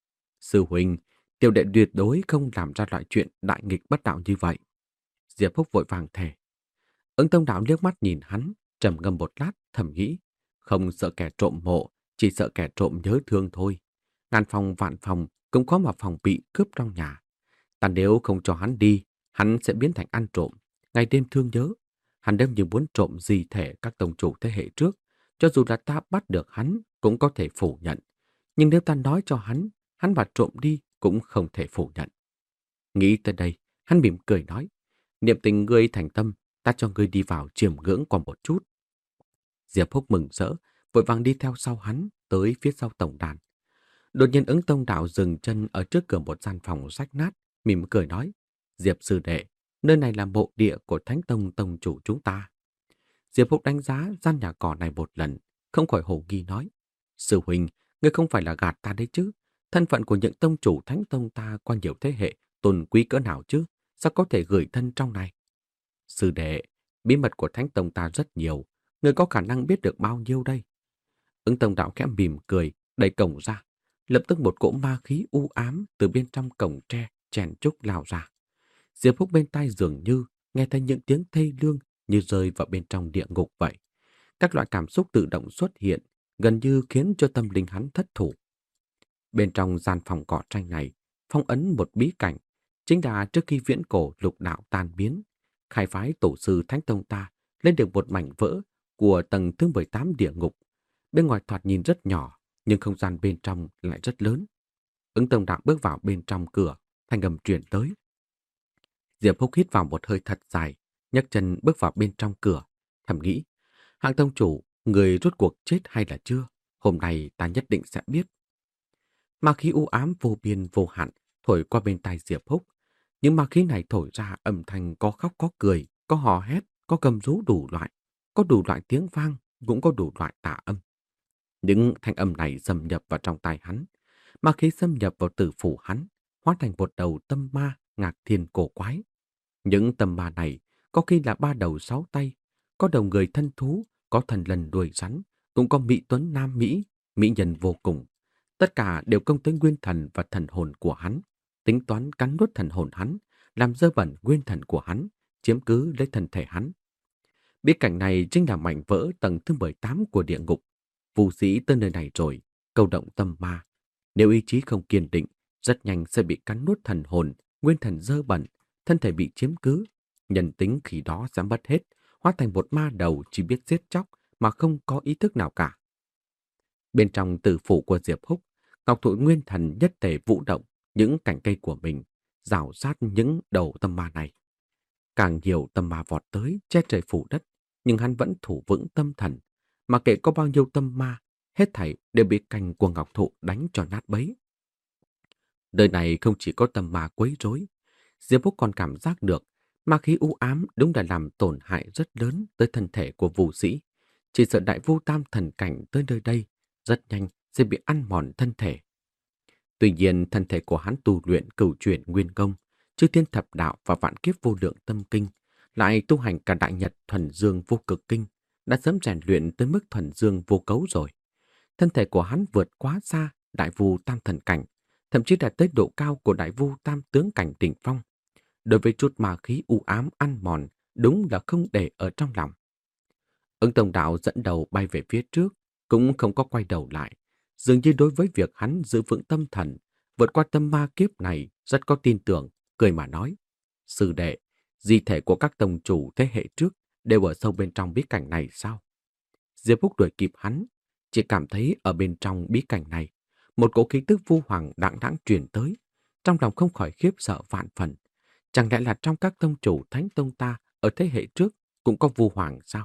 Sư huynh, tiểu đệ tuyệt đối không làm ra loại chuyện đại nghịch bất đạo như vậy. Diệp Húc vội vàng thề. Ứng Tông Đạo liếc mắt nhìn hắn, trầm ngâm một lát, thầm nghĩ, không sợ kẻ trộm mộ, chỉ sợ kẻ trộm nhớ thương thôi. Ngàn phòng vạn phòng cũng có mà phòng bị cướp trong nhà. Ta nếu không cho hắn đi, hắn sẽ biến thành ăn trộm, ngày đêm thương nhớ. Hắn đem như muốn trộm di thể các tông chủ thế hệ trước, cho dù là ta bắt được hắn cũng có thể phủ nhận. Nhưng nếu ta nói cho hắn, hắn mà trộm đi cũng không thể phủ nhận. Nghĩ tới đây, hắn mỉm cười nói, niệm tình ngươi thành tâm, ta cho ngươi đi vào chiêm ngưỡng qua một chút. Diệp Húc mừng rỡ, vội vàng đi theo sau hắn tới phía sau tổng đàn. Đột nhiên Ứng Tông Đạo dừng chân ở trước cửa một gian phòng rách nát, mỉm cười nói, Diệp sư đệ, nơi này là mộ địa của Thánh Tông tông chủ chúng ta. Diệp Húc đánh giá gian nhà cỏ này một lần, không khỏi hồ nghi nói, sư huynh, ngươi không phải là gạt ta đấy chứ? Thân phận của những tông chủ Thánh Tông ta qua nhiều thế hệ, tôn quý cỡ nào chứ? Sao có thể gửi thân trong này? Sư đệ, bí mật của Thánh Tông ta rất nhiều, ngươi có khả năng biết được bao nhiêu đây? Ứng Tông Đạo khẽ mỉm cười, đẩy cổng ra. Lập tức một cỗ ma khí u ám từ bên trong cổng tre chèn chúc lao ra. Diệp Húc bên tai dường như nghe thấy những tiếng thê lương như rơi vào bên trong địa ngục vậy. Các loại cảm xúc tự động xuất hiện, gần như khiến cho tâm linh hắn thất thủ. Bên trong gian phòng cỏ tranh này, phong ấn một bí cảnh, chính là trước khi viễn cổ lục đạo tan biến, khai phái tổ sư Thánh Tông ta lên được một mảnh vỡ của tầng thứ mười tám địa ngục. Bên ngoài thoạt nhìn rất nhỏ, nhưng không gian bên trong lại rất lớn. Ứng Tông Đạo bước vào bên trong cửa, thanh âm truyền tới. Diệp Húc hít vào một hơi thật dài, nhấc chân bước vào bên trong cửa, thầm nghĩ, Hạng tông chủ, người rốt cuộc chết hay là chưa? Hôm nay ta nhất định sẽ biết. Ma khí u ám vô biên vô hạn thổi qua bên tai Diệp Húc. Những ma khí này thổi ra âm thanh có khóc có cười, có hò hét, có cầm rú đủ loại, có đủ loại tiếng vang, cũng có đủ loại tà âm. Những thanh âm này xâm nhập vào trong tai hắn. Ma khí xâm nhập vào tử phủ hắn, hóa thành một đầu tâm ma ngạc thiên cổ quái. Những tâm ma này có khi là ba đầu sáu tay, có đầu người thân thú, có thần lần đuôi rắn, cũng có mỹ tuấn nam mỹ, mỹ nhân vô cùng. Tất cả đều công tới nguyên thần và thần hồn của hắn, tính toán cắn nuốt thần hồn hắn, làm dơ bẩn nguyên thần của hắn, chiếm cứ lấy thân thể hắn. Bí cảnh này chính là mảnh vỡ tầng thứ mười tám của địa ngục. Phù sĩ tới nơi này rồi, câu động tâm ma. Nếu ý chí không kiên định, rất nhanh sẽ bị cắn nuốt thần hồn, nguyên thần dơ bẩn, thân thể bị chiếm cứ. Nhân tính khi đó sẽ mất hết, hóa thành một ma đầu chỉ biết giết chóc mà không có ý thức nào cả. Bên trong tử phủ của Diệp Húc, Ngọc Thụy Nguyên Thần nhất thể vũ động những cành cây của mình, rào sát những đầu tâm ma này. Càng nhiều tâm ma vọt tới, che trời phủ đất, nhưng hắn vẫn thủ vững tâm thần. Mà kệ có bao nhiêu tâm ma, hết thảy đều bị cành của Ngọc Thụ đánh cho nát bấy. Đời này không chỉ có tâm ma quấy rối, Diệp Húc còn cảm giác được ma khí u ám đúng là làm tổn hại rất lớn tới thân thể của vũ sĩ. Chỉ sợ đại vu tam thần cảnh tới nơi đây, rất nhanh sẽ bị ăn mòn thân thể. Tuy nhiên, thân thể của hắn tu luyện cửu chuyển nguyên công, chư thiên thập đạo và vạn kiếp vô lượng tâm kinh, lại tu hành cả đại nhật thuần dương vô cực kinh, đã sớm rèn luyện tới mức thuần dương vô cấu rồi. Thân thể của hắn vượt quá xa đại vu tam thần cảnh, thậm chí đạt tới độ cao của đại vu tam tướng cảnh đỉnh phong. Đối với chút ma khí u ám ăn mòn, đúng là không để ở trong lòng. Ứng Tông Đạo dẫn đầu bay về phía trước, cũng không có quay đầu lại. Dường như đối với việc hắn giữ vững tâm thần, vượt qua tâm ma kiếp này rất có tin tưởng, cười mà nói. Sư đệ, di thể của các tông chủ thế hệ trước đều ở sâu bên trong bí cảnh này sao? Diệp Húc đuổi kịp hắn, chỉ cảm thấy ở bên trong bí cảnh này, một cỗ khí tức vu hoàng đãng đãng truyền tới, trong lòng không khỏi khiếp sợ vạn phần. Chẳng lẽ là trong các tông chủ thánh tông ta ở thế hệ trước cũng có vu hoàng sao?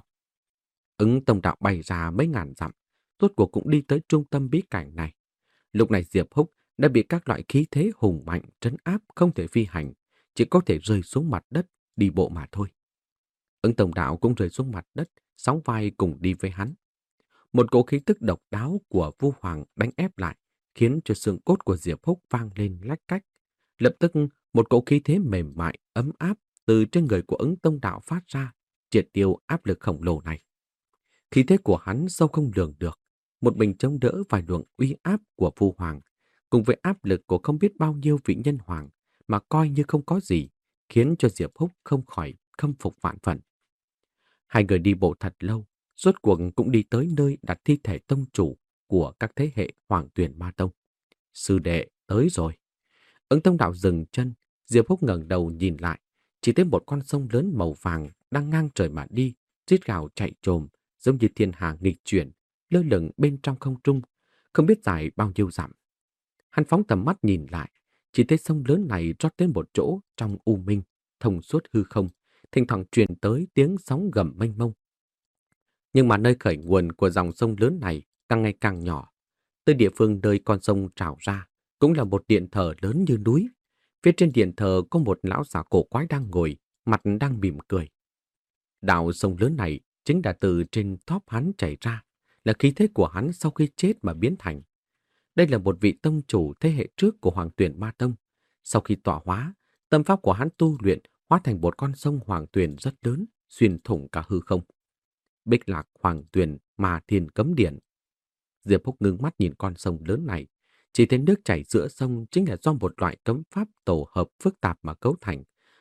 Ứng Tông Đạo bay ra mấy ngàn dặm, rốt cuộc cũng đi tới trung tâm bí cảnh này. Lúc này Diệp Húc đã bị các loại khí thế hùng mạnh trấn áp không thể phi hành, chỉ có thể rơi xuống mặt đất, đi bộ mà thôi. Ứng Tông Đạo cũng rơi xuống mặt đất, sóng vai cùng đi với hắn. Một cỗ khí tức độc đáo của Vu Hoàng đánh ép lại, khiến cho xương cốt của Diệp Húc vang lên lách cách. Lập tức một cỗ khí thế mềm mại, ấm áp từ trên người của Ứng Tông Đạo phát ra, triệt tiêu áp lực khổng lồ này. Khí thế của hắn sâu không lường được, một mình chống đỡ vài luồng uy áp của Vu Hoàng, cùng với áp lực của không biết bao nhiêu vị nhân hoàng mà coi như không có gì, khiến cho Diệp Húc không khỏi khâm phục vạn phần. Hai người đi bộ thật lâu, rốt cuộc cũng đi tới nơi đặt thi thể tông chủ của các thế hệ Hoàng Tuyền Ma Tông. Sư đệ, tới rồi. Ứng Tông Đạo dừng chân, Diệp Húc ngẩng đầu nhìn lại, chỉ thấy một con sông lớn màu vàng đang ngang trời mà đi, rít gào chạy trồm, giống như thiên hà nghịch chuyển, lơ lửng bên trong không trung, không biết dài bao nhiêu dặm. Hắn phóng tầm mắt nhìn lại, chỉ thấy sông lớn này rót đến một chỗ trong u minh, thông suốt hư không, thỉnh thoảng truyền tới tiếng sóng gầm mênh mông. Nhưng mà nơi khởi nguồn của dòng sông lớn này càng ngày càng nhỏ. Tới địa phương nơi con sông trào ra cũng là một điện thờ lớn như núi. Phía trên điện thờ có một lão già cổ quái đang ngồi, mặt đang mỉm cười. Đạo sông lớn này chính là từ trên thóp hắn chảy ra, là khí thế của hắn sau khi chết mà biến thành. Đây là một vị tông chủ thế hệ trước của Hoàng Tuyền Ma Tông. Sau khi tọa hóa, tâm pháp của hắn tu luyện hóa thành một con sông Hoàng Tuyền rất lớn, xuyên thủng cả hư không. Bích Lạc Hoàng Tuyền Ma Thiên Cấm Điển. Diệp Húc ngưng mắt nhìn con sông lớn này, chỉ thấy nước chảy giữa sông chính là do một loại cấm pháp tổ hợp phức tạp mà cấu thành,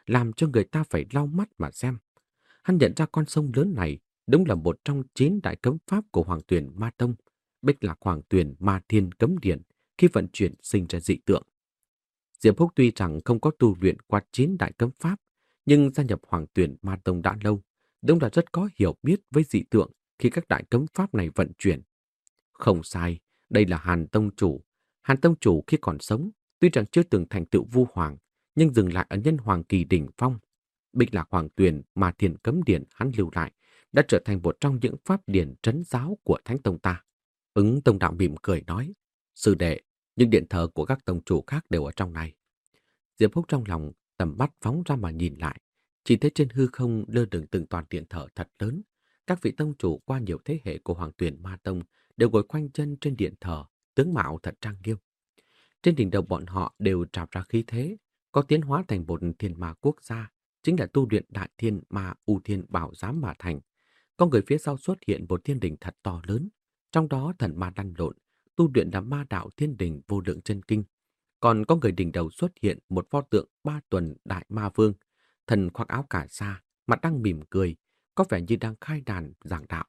làm cho người ta phải lau mắt mà xem. Hắn nhận ra con sông lớn này đúng là một trong chín đại cấm pháp của Hoàng Tuyền Ma Tông, Bích Lạc Hoàng Tuyền Ma Thiên Cấm Điển, khi vận chuyển sinh ra dị tượng. Diệp Húc tuy rằng không có tu luyện qua chín đại cấm pháp, nhưng gia nhập Hoàng Tuyền Ma Tông đã lâu, đúng là rất có hiểu biết với dị tượng khi các đại cấm pháp này vận chuyển. Không sai, đây là Hàn Tông Chủ. Hàn Tông Chủ khi còn sống, tuy rằng chưa từng thành tựu vu hoàng, nhưng dừng lại ở nhân hoàng kỳ đỉnh phong. Bích Lạc Hoàng Tuyền mà Thiền Cấm Điển hắn lưu lại đã trở thành một trong những pháp điển trấn giáo của Thánh Tông ta. Ứng Tông Đạo mỉm cười nói, sư đệ, những điện thờ của các tông chủ khác đều ở trong này. Diệp Húc trong lòng tầm mắt phóng ra mà nhìn lại, chỉ thấy trên hư không lơ lửng từng toàn điện thờ thật lớn. Các vị tông chủ qua nhiều thế hệ của Hoàng Tuyền Ma Tông đều ngồi quanh chân trên điện thờ, tướng mạo thật trang nghiêm. Trên đỉnh đầu bọn họ đều trào ra khí thế, có tiến hóa thành một thiên ma quốc gia, chính là tu luyện đại thiên ma U Thiên Bảo Giám mà thành. Có người phía sau xuất hiện một thiên đình thật to lớn, trong đó thần ma lăn lộn, tu luyện là ma đạo thiên đình vô lượng chân kinh. Còn có người đỉnh đầu xuất hiện một pho tượng ba tuần đại ma vương, thần khoác áo cà sa, mặt đang mỉm cười, có vẻ như đang khai đàn giảng đạo.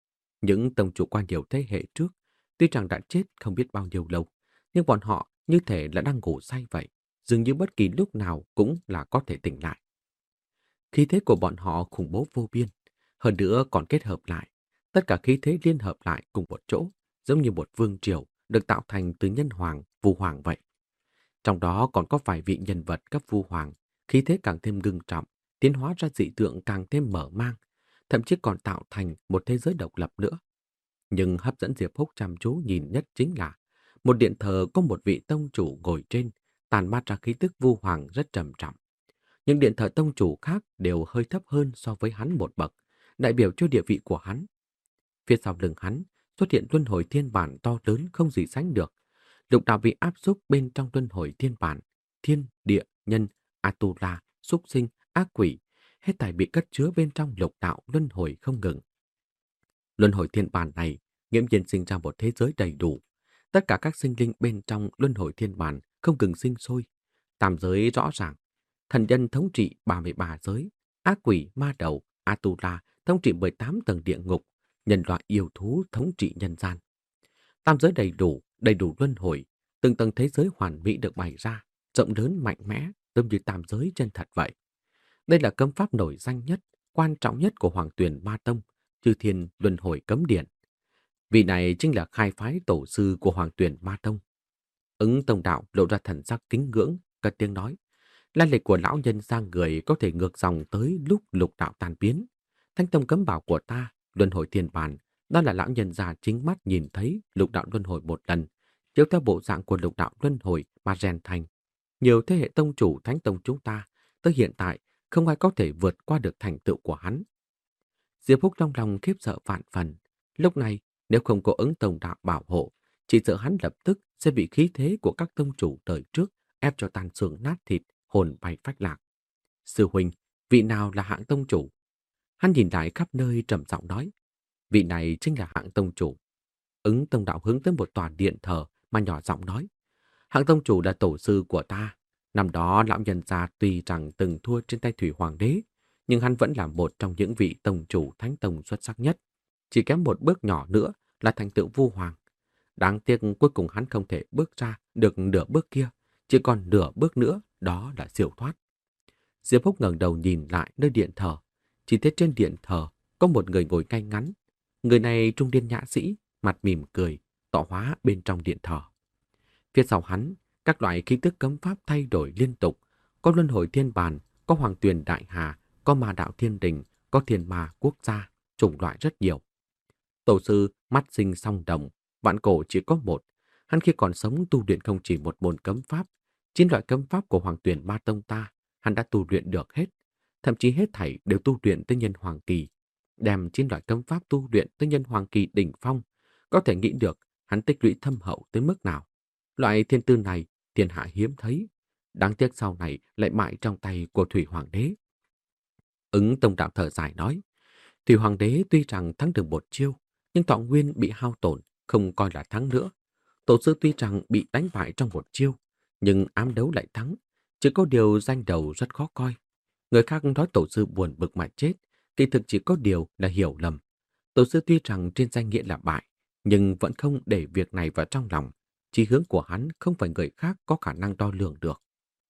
Những tông chủ qua nhiều thế hệ trước, tuy rằng đã chết không biết bao nhiêu lâu, nhưng bọn họ như thể là đang ngủ say vậy, dường như bất kỳ lúc nào cũng là có thể tỉnh lại. Khí thế của bọn họ khủng bố vô biên, hơn nữa còn kết hợp lại. Tất cả khí thế liên hợp lại cùng một chỗ, giống như một vương triều được tạo thành từ nhân hoàng, vu hoàng vậy. Trong đó còn có vài vị nhân vật cấp vu hoàng, khí thế càng thêm ngưng trọng, tiến hóa ra dị tượng càng thêm mở mang, thậm chí còn tạo thành một thế giới độc lập nữa. Nhưng hấp dẫn Diệp Húc chăm chú nhìn nhất chính là một điện thờ có một vị tông chủ ngồi trên, tàn mát ra khí tức vu hoàng rất trầm trọng. Những điện thờ tông chủ khác đều hơi thấp hơn so với hắn một bậc, đại biểu cho địa vị của hắn. Phía sau lưng hắn xuất hiện luân hồi thiên bản to lớn không gì sánh được. Lục đạo bị áp xúc bên trong luân hồi thiên bản, thiên, địa, nhân, Atula, súc sinh, ác quỷ, hết thảy bị cất chứa bên trong lục đạo luân hồi không ngừng. Luân hồi thiên bản này nghiễm nhiên sinh ra một thế giới đầy đủ. Tất cả các sinh linh bên trong luân hồi thiên bản không ngừng sinh sôi. Tam giới rõ ràng, thần nhân thống trị ba mươi ba giới, ác quỷ, ma đầu, Atula thống trị mười tám tầng địa ngục, nhân loại yêu thú thống trị nhân gian. Tam giới đầy đủ, đầy đủ luân hồi, từng tầng thế giới hoàn mỹ được bày ra, rộng lớn mạnh mẽ, giống như tam giới chân thật vậy. Đây là cấm pháp nổi danh nhất, quan trọng nhất của Hoàng Tuyền Ma Tông, Chư Thiên Luân Hồi Cấm Điển. Vị này chính là khai phái tổ sư của Hoàng Tuyền Ma Tông. Ứng Tông Đạo lộ ra thần sắc kính ngưỡng, cất tiếng nói: lai lịch của lão nhân sang người có thể ngược dòng tới lúc lục đạo tan biến. Thánh tông cấm bảo của ta, luân hồi thiên bản, đó là lão nhân già chính mắt nhìn thấy lục đạo luân hồi một lần, chiếu theo bộ dạng của lục đạo luân hồi mà rèn thành. Nhiều thế hệ tông chủ thánh tông chúng ta, tới hiện tại không ai có thể vượt qua được thành tựu của hắn. Diệp Húc trong lòng khiếp sợ vạn phần. Lúc này, nếu không có Ứng Tông Đạo bảo hộ, chỉ sợ hắn lập tức sẽ bị khí thế của các tông chủ đời trước ép cho tan xương nát thịt, hồn bay phách lạc. Sư huynh, vị nào là hạng tông chủ? Hắn nhìn lại khắp nơi trầm giọng nói, vị này chính là hạng tông chủ. Ứng Tông Đạo hướng tới một tòa điện thờ mà nhỏ giọng nói, hạng tông chủ là tổ sư của ta. Năm đó lão nhân gia tuy rằng từng thua trên tay Thủy Hoàng đế, nhưng hắn vẫn là một trong những vị tông chủ thánh tông xuất sắc nhất. Chỉ kém một bước nhỏ nữa là thành tựu vu hoàng. Đáng tiếc cuối cùng hắn không thể bước ra được nửa bước kia, chỉ còn nửa bước nữa, đó là siêu thoát. Diệp Húc ngẩng đầu nhìn lại nơi điện thờ, chỉ thấy trên điện thờ có một người ngồi ngay ngắn. Người này trung niên nhã sĩ, mặt mỉm cười, tọa hóa bên trong điện thờ. Phía sau hắn, các loại khí tức cấm pháp thay đổi liên tục, có luân hồi thiên bàn, có hoàng tuyền đại hà, có ma đạo thiên đình, có thiên ma quốc gia, chủng loại rất nhiều. Tổ sư mắt sinh song đồng, vạn cổ chỉ có một. Hắn khi còn sống tu luyện không chỉ một môn cấm pháp, chín loại cấm pháp của Hoàng Tuyền Ma Tông ta, hắn đã tu luyện được hết. Thậm chí hết thảy đều tu luyện tới nhân hoàng kỳ, đem chín loại cấm pháp tu luyện tới nhân hoàng kỳ đỉnh phong. Có thể nghĩ được hắn tích lũy thâm hậu tới mức nào. Loại thiên tư này thiên hạ hiếm thấy, đáng tiếc sau này lại mãi trong tay của Thủy Hoàng đế. Ứng Tông Đạo thở dài nói, Thủy Hoàng đế tuy rằng thắng được một chiêu, nhưng thọ nguyên bị hao tổn, không coi là thắng nữa. Tổ sư tuy rằng bị đánh bại trong một chiêu, nhưng ám đấu lại thắng, chỉ có điều danh đầu rất khó coi. Người khác nói tổ sư buồn bực mà chết, kỳ thực chỉ có điều là hiểu lầm. Tổ sư tuy rằng trên danh nghĩa là bại, nhưng vẫn không để việc này vào trong lòng. Chí hướng của hắn không phải người khác có khả năng đo lường được.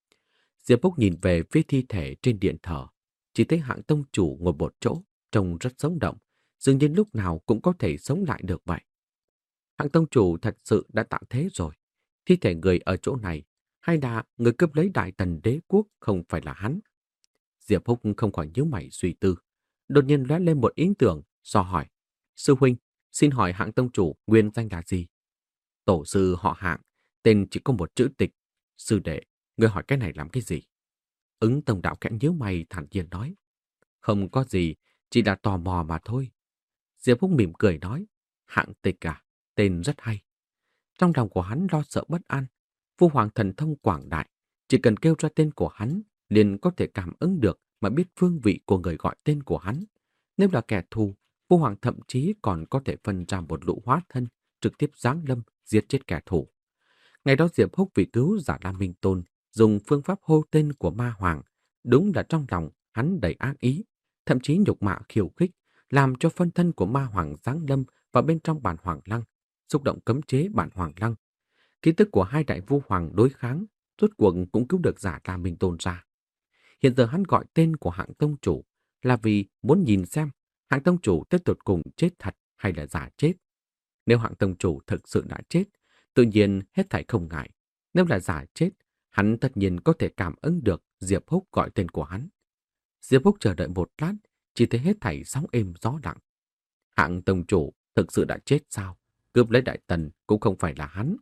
Diệp Phúc nhìn về phía thi thể trên điện thờ, chỉ thấy Hạng tông chủ ngồi một chỗ, trông rất sống động, dường như lúc nào cũng có thể sống lại được vậy. Hạng tông chủ thật sự đã tạm thế rồi. Thi thể người ở chỗ này, hay là người cướp lấy đại tần đế quốc không phải là hắn? Diệp Phúc không khỏi nhíu mày suy tư. Đột nhiên lóe lên một ý tưởng, dò hỏi. Sư huynh, xin hỏi Hạng tông chủ nguyên danh là gì? Tổ sư họ Hạng, tên chỉ có một chữ Tịch. Sư đệ, ngươi hỏi cái này làm cái gì? Ứng tông đạo khẽ nhíu mày thản nhiên nói. Không có gì, chỉ là tò mò mà thôi. Diệp Phúc mỉm cười nói. Hạng Tịch à, tên rất hay. Trong lòng của hắn lo sợ bất an. Phu hoàng thần thông quảng đại, chỉ cần kêu ra tên của hắn, liền có thể cảm ứng được mà biết phương vị của người gọi tên của hắn. Nếu là kẻ thù, Phu hoàng thậm chí còn có thể phân ra một lũ hóa thân, trực tiếp giáng lâm, giết chết kẻ thù. Ngày đó Diệp Húc vì cứu Giả Lam Minh Tôn, dùng phương pháp hô tên của ma hoàng. Đúng là trong lòng hắn đầy ác ý, thậm chí nhục mạ khiêu khích, làm cho phân thân của ma hoàng giáng lâm vào bên trong bản hoàng lăng, xúc động cấm chế bản hoàng lăng. Ký tức của hai đại vu hoàng đối kháng, rốt cuộc cũng cứu được Giả Lam Minh Tôn ra. Hiện giờ hắn gọi tên của Hạng tông chủ là vì muốn nhìn xem Hạng tông chủ tới tột cùng chết thật hay là giả chết. Nếu Hạng tông chủ thực sự đã chết, tự nhiên hết thảy không ngại. Nếu là giả chết, hắn tất nhiên có thể cảm ứng được Diệp Húc gọi tên của hắn. Diệp Húc chờ đợi một lát, chỉ thấy hết thảy sóng êm gió lặng. Hạng tông chủ thực sự đã chết sao? Cướp lấy đại tần cũng không phải là hắn.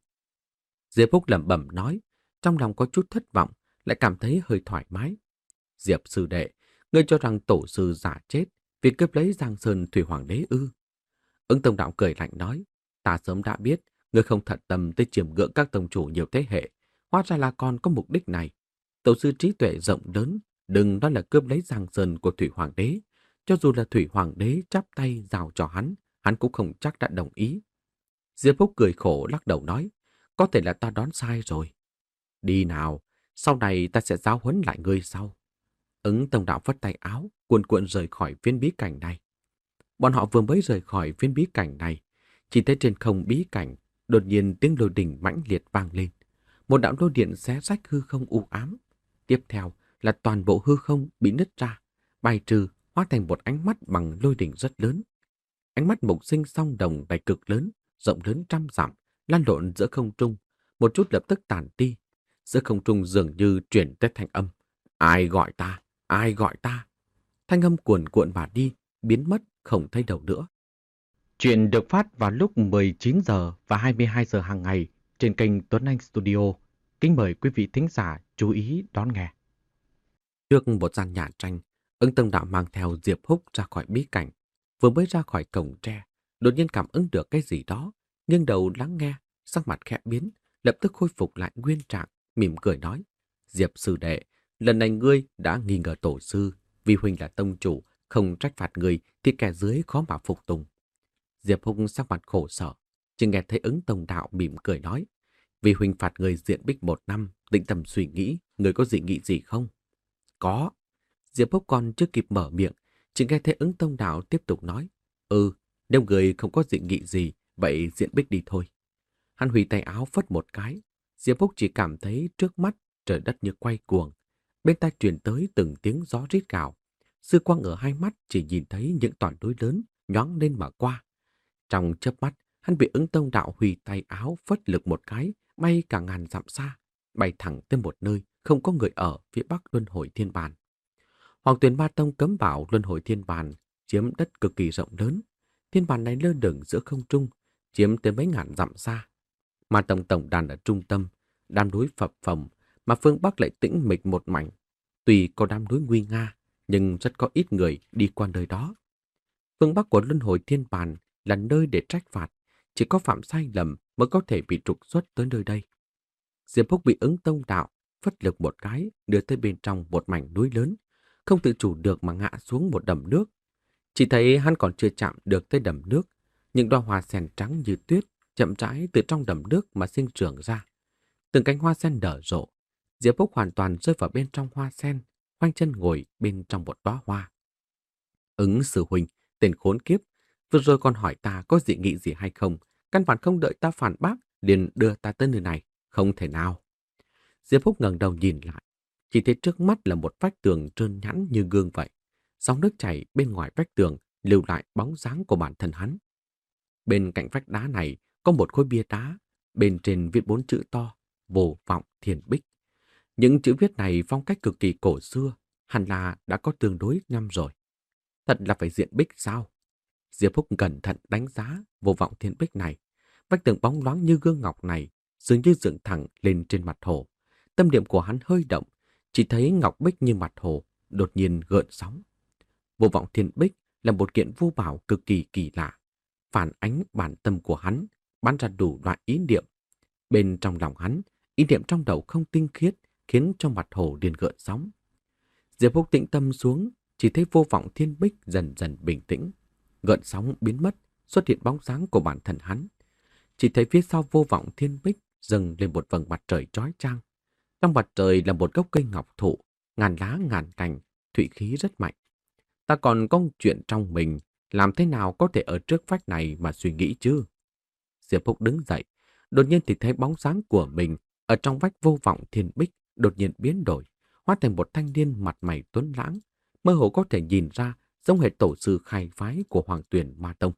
Diệp Húc lẩm bẩm nói, trong lòng có chút thất vọng, lại cảm thấy hơi thoải mái. Diệp sư đệ, ngươi cho rằng tổ sư giả chết vì cướp lấy Giang Sơn Thủy Hoàng đế ư? Ứng tông đạo cười lạnh nói, ta sớm đã biết, ngươi không thật tâm tới chiêm ngưỡng các tông chủ nhiều thế hệ, hóa ra là còn có mục đích này. Tổ sư trí tuệ rộng lớn, đừng nói là cướp lấy Giang Sơn của Thủy Hoàng đế, cho dù là Thủy Hoàng đế chắp tay giao cho hắn, hắn cũng không chắc đã đồng ý. Diệp Phúc cười khổ lắc đầu nói, có thể là ta đoán sai rồi. Đi nào, sau này ta sẽ giáo huấn lại ngươi sau. Ứng tông đạo phất tay áo, cuồn cuộn rời khỏi viên bí cảnh này. Bọn họ vừa mới rời khỏi viên bí cảnh này, chỉ thấy trên không bí cảnh, đột nhiên tiếng lôi đình mãnh liệt vang lên. Một đạo lôi điện xé rách hư không u ám. Tiếp theo là toàn bộ hư không bị nứt ra, bài trừ hóa thành một ánh mắt bằng lôi đình rất lớn. Ánh mắt mục sinh song đồng đầy cực lớn, rộng lớn trăm dặm, lan lộn giữa không trung, một chút lập tức tàn đi. Giữa không trung dường như chuyển tới thanh âm. Ai gọi ta? Ai gọi ta? Thanh âm cuồn cuộn mà đi, biến mất không thấy đâu nữa. Chuyện được phát vào lúc mười chín giờ và hai mươi hai giờ hàng ngày trên kênh Tuấn Anh Studio. Kính mời quý vị thính giả chú ý đón nghe. Trước một gian nhà tranh, Ứng tông đạo mang theo Diệp Húc ra khỏi bí cảnh. Vừa mới ra khỏi cổng tre, đột nhiên cảm ứng được cái gì đó, nghiêng đầu lắng nghe, sắc mặt khẽ biến, lập tức khôi phục lại nguyên trạng, mỉm cười nói. Diệp sư đệ, lần này ngươi đã nghi ngờ tổ sư, vì huynh là tông chủ, không trách phạt ngươi thì kẻ dưới khó mà phục tùng. Diệp Húc sắc mặt khổ sở, chỉ nghe thấy Ứng tông đạo mỉm cười nói. Vì huynh phạt người diện bích một năm, định tâm suy nghĩ, người có dị nghị gì không? Có. Diệp Húc còn chưa kịp mở miệng, chỉ nghe thấy Ứng tông đạo tiếp tục nói. Ừ, nếu người không có dị nghị gì, vậy diện bích đi thôi. Hắn hủy tay áo phất một cái. Diệp Húc chỉ cảm thấy trước mắt trời đất như quay cuồng. Bên tai truyền tới từng tiếng gió rít gào. Dư quang ở hai mắt chỉ nhìn thấy những toàn núi lớn nhoáng lên mà qua. Trong chớp mắt, hắn bị Ứng tông đạo hủy tay áo phất lực một cái, bay cả ngàn dặm xa, bay thẳng tới một nơi không có người ở phía bắc Luân Hồi Thiên Bàn. Hoàng Tuyền Ma Tông cấm bảo Luân Hồi Thiên Bàn chiếm đất cực kỳ rộng lớn. Thiên bàn này lơ lửng giữa không trung, chiếm tới mấy ngàn dặm xa. Ma Tông tổng đàn ở trung tâm, đám núi phập phồng, mà phương Bắc lại tĩnh mịch một mảnh. Tuy có đám núi nguy nga, nhưng rất có ít người đi qua nơi đó. Phương Bắc của Luân Hồi Thiên Bàn là nơi để trách phạt, chỉ có phạm sai lầm mới có thể bị trục xuất tới nơi đây. Diệp Húc bị Ứng tông đạo phất lực một cái, đưa tới bên trong một mảnh núi lớn, không tự chủ được mà ngã xuống một đầm nước. Chỉ thấy hắn còn chưa chạm được tới đầm nước, những đóa hoa sen trắng như tuyết chậm rãi từ trong đầm nước mà sinh trưởng ra. Từng cánh hoa sen nở rộ, Diệp Húc hoàn toàn rơi vào bên trong hoa sen, khoanh chân ngồi bên trong một đóa hoa. Ứng sư huynh, tên khốn kiếp, vừa rồi còn hỏi ta có dị nghị gì hay không, căn bản không đợi ta phản bác, liền đưa ta tới nơi này, không thể nào. Diệp Húc ngẩng đầu nhìn lại, chỉ thấy trước mắt là một vách tường trơn nhẵn như gương vậy. Dòng nước chảy bên ngoài vách tường lưu lại bóng dáng của bản thân hắn. Bên cạnh vách đá này có một khối bia đá, bên trên viết bốn chữ to, Vô Vọng Thiên Bích. Những chữ viết này phong cách cực kỳ cổ xưa, hẳn là đã có tương đối năm rồi. Thật là phải diện bích sao? Diệp Húc cẩn thận đánh giá Vô Vọng Thiên Bích này. Vách tường bóng loáng như gương ngọc này dường như dựng thẳng lên trên mặt hồ. Tâm điểm của hắn hơi động, chỉ thấy ngọc bích như mặt hồ, đột nhiên gợn sóng. Vô Vọng Thiên Bích là một kiện vô bảo cực kỳ kỳ lạ, phản ánh bản tâm của hắn, bắn ra đủ loại ý niệm. Bên trong lòng hắn, ý niệm trong đầu không tinh khiết, khiến cho mặt hồ liền gợn sóng. Diệp Húc tĩnh tâm xuống, chỉ thấy Vô Vọng Thiên Bích dần dần bình tĩnh. Gợn sóng biến mất, xuất hiện bóng dáng của bản thân hắn. Chỉ thấy phía sau Vô Vọng Thiên Bích dâng lên một vầng mặt trời chói chang. Trong mặt trời là một gốc cây ngọc thụ, ngàn lá ngàn cành, thủy khí rất mạnh. Ta còn có chuyện trong mình, làm thế nào có thể ở trước vách này mà suy nghĩ chứ? Diệp Húc đứng dậy, đột nhiên thì thấy bóng dáng của mình ở trong vách Vô Vọng Thiên Bích đột nhiên biến đổi, hóa thành một thanh niên mặt mày tuấn lãng, mơ hồ có thể nhìn ra giống hệt tổ sư khai phái của Hoàng Tuyền Ma Tông.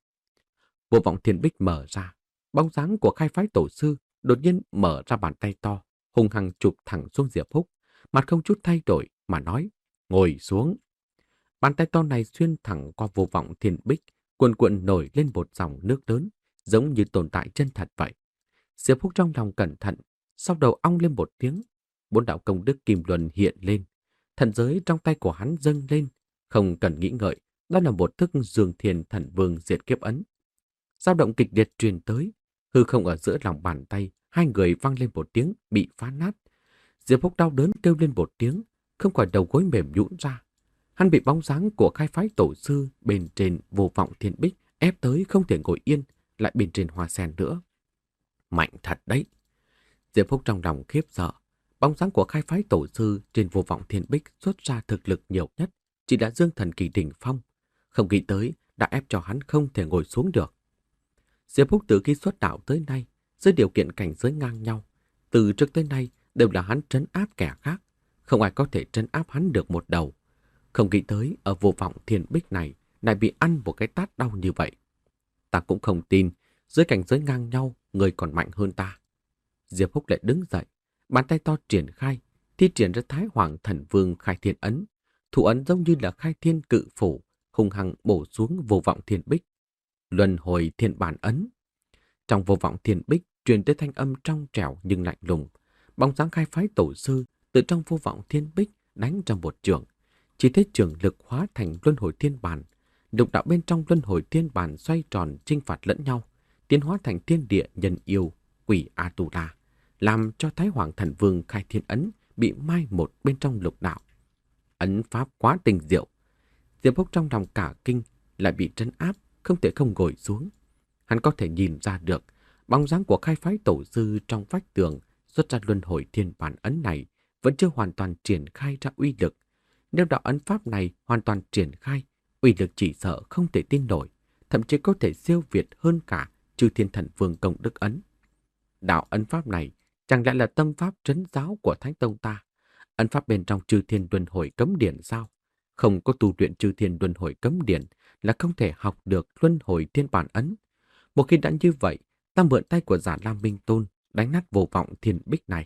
Vô Vọng Thiên Bích mở ra, bóng dáng của khai phái tổ sư đột nhiên mở ra bàn tay to, hung hăng chụp thẳng xuống Diệp Húc, mặt không chút thay đổi mà nói: "Ngồi xuống." Bàn tay to này xuyên thẳng qua Vô Vọng Thiên Bích, cuồn cuộn nổi lên một dòng nước lớn, giống như tồn tại chân thật vậy. Diệp Húc trong lòng cẩn thận, sau đầu ong lên một tiếng, bốn đạo công đức kim luân hiện lên, thần giới trong tay của hắn dâng lên, không cần nghĩ ngợi, đó là một thức Dương Thiên Thần Vương diệt kiếp ấn. Dao động kịch liệt truyền tới, hư không ở giữa lòng bàn tay, hai người vang lên một tiếng bị phá nát. Diệp Húc đau đớn kêu lên một tiếng, không khỏi đầu gối mềm nhũn ra. Hắn bị bóng dáng của khai phái tổ sư bên trên Vô Vọng Thiên Bích ép tới không thể ngồi yên, lại bên trên hoa sen nữa. Mạnh thật đấy. Diệp Húc trong lòng khiếp sợ. Bóng dáng của khai phái tổ sư trên Vô Vọng Thiên Bích xuất ra thực lực nhiều nhất, chỉ đã dương thần kỳ đỉnh phong. Không nghĩ tới đã ép cho hắn không thể ngồi xuống được. Diệp Húc từ khi xuất đạo tới nay, dưới điều kiện cảnh giới ngang nhau, từ trước tới nay đều là hắn trấn áp kẻ khác, không ai có thể trấn áp hắn được một đầu. Không nghĩ tới ở Vô Vọng Thiên Bích này lại bị ăn một cái tát đau như vậy. Ta cũng không tin, dưới cảnh giới ngang nhau, người còn mạnh hơn ta. Diệp Húc lại đứng dậy, bàn tay to triển khai, thi triển ra Thái Hoàng Thần Vương Khai Thiên Ấn. Thủ ấn giống như là Khai Thiên Cự Phủ, hung hăng bổ xuống Vô Vọng Thiên Bích. Luân hồi Thiên Bản Ấn. Trong Vô Vọng Thiên Bích truyền tới thanh âm trong trẻo nhưng lạnh lùng. Bóng dáng khai phái tổ sư từ trong Vô Vọng Thiên Bích đánh trong một trường. Chỉ thấy trường lực hóa thành Luân hồi Thiên Bản. Lục đạo bên trong Luân hồi Thiên Bản xoay tròn chinh phạt lẫn nhau, tiến hóa thành thiên địa nhân yêu, quỷ Atula, làm cho Thái Hoàng Thần Vương Khai Thiên Ấn bị mai một bên trong lục đạo. Ấn pháp quá tinh diệu. Diệp Húc trong lòng cả kinh, lại bị trấn áp, không thể không ngồi xuống. Hắn có thể nhìn ra được bóng dáng của khai phái tổ sư trong vách tường xuất ra Luân hồi Thiên Bản Ấn này vẫn chưa hoàn toàn triển khai ra uy lực. Nếu đạo ấn pháp này hoàn toàn triển khai, uy lực chỉ sợ không thể tin nổi, thậm chí có thể siêu việt hơn cả Chư Thiên Thần Vương công đức ấn. Đạo ấn pháp này chẳng lẽ là tâm pháp trấn giáo của Thánh Tông ta? Ấn pháp bên trong Chư Thiên Luân Hồi Cấm Điển sao? Không có tu luyện Chư Thiên Luân Hồi Cấm Điển là không thể học được Luân Hồi Thiên Bản Ấn. Một khi đã như vậy, ta mượn tay của Giả Lam Minh Tôn đánh nát Vô Vọng Thiên Bích này.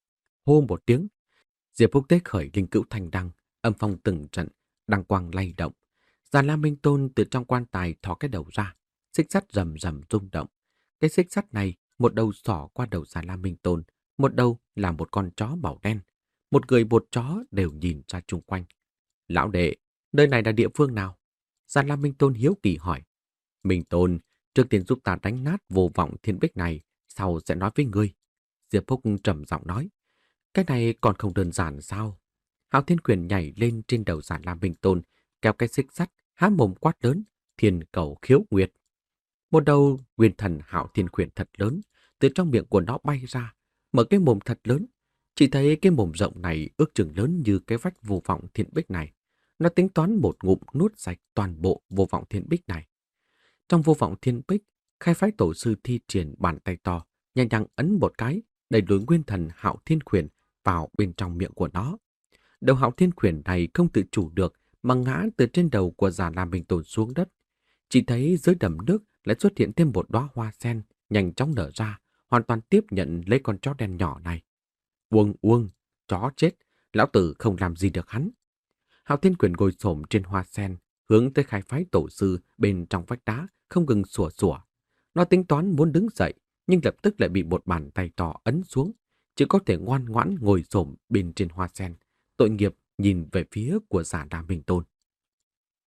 Hô một tiếng, Diệp Húc tế khởi linh cữu thành đăng, âm phong từng trận, đăng quang lay động. Giả Lam Minh Tôn từ trong quan tài thò cái đầu ra, xích sắt rầm rầm rung động. Cái xích sắt này, một đầu xỏ qua đầu Giả Lam Minh Tôn, một đầu là một con chó màu đen. Một người một chó đều nhìn ra chung quanh. Lão đệ, nơi này là địa phương nào? Giả Lam Minh Tôn hiếu kỳ hỏi. Minh Tôn, trước tiên giúp ta đánh nát Vô Vọng Thiên Bích này, sau sẽ nói với ngươi. Diệp Húc trầm giọng nói. Cái này còn không đơn giản sao? Hạo Thiên Quyền nhảy lên trên đầu Giả Lam Minh Tôn, kéo cái xích sắt, há mồm quát lớn, Thiên Cầu Khiếu Nguyệt. Một đầu nguyên thần Hạo Thiên Quyền thật lớn, từ trong miệng của nó bay ra, mở cái mồm thật lớn, Chỉ thấy cái mồm rộng này ước chừng lớn như cái vách vô vọng thiên bích này. Nó tính toán một ngụm nuốt sạch toàn bộ vô vọng thiên bích này. Trong vô vọng thiên bích, khai phái tổ sư thi triển bàn tay to, nhẹ nhàng ấn một cái, đẩy lùi nguyên thần Hạo Thiên Khuyển vào bên trong miệng của nó. Đầu Hạo Thiên Khuyển này không tự chủ được mà ngã từ trên đầu của Già Lam Minh Tôn xuống đất. Chỉ thấy dưới đầm nước lại xuất hiện thêm một đóa hoa sen nhanh chóng nở ra, hoàn toàn tiếp nhận lấy con chó đen nhỏ này. Uông uông, chó chết, lão tử không làm gì được hắn. Hạo Thiên Quyền ngồi xổm trên hoa sen, hướng tới khai phái tổ sư bên trong vách đá, không ngừng sủa sủa. Nó tính toán muốn đứng dậy, nhưng lập tức lại bị một bàn tay to ấn xuống, chỉ có thể ngoan ngoãn ngồi xổm bên trên hoa sen, tội nghiệp nhìn về phía của Giả Đà Minh Tôn.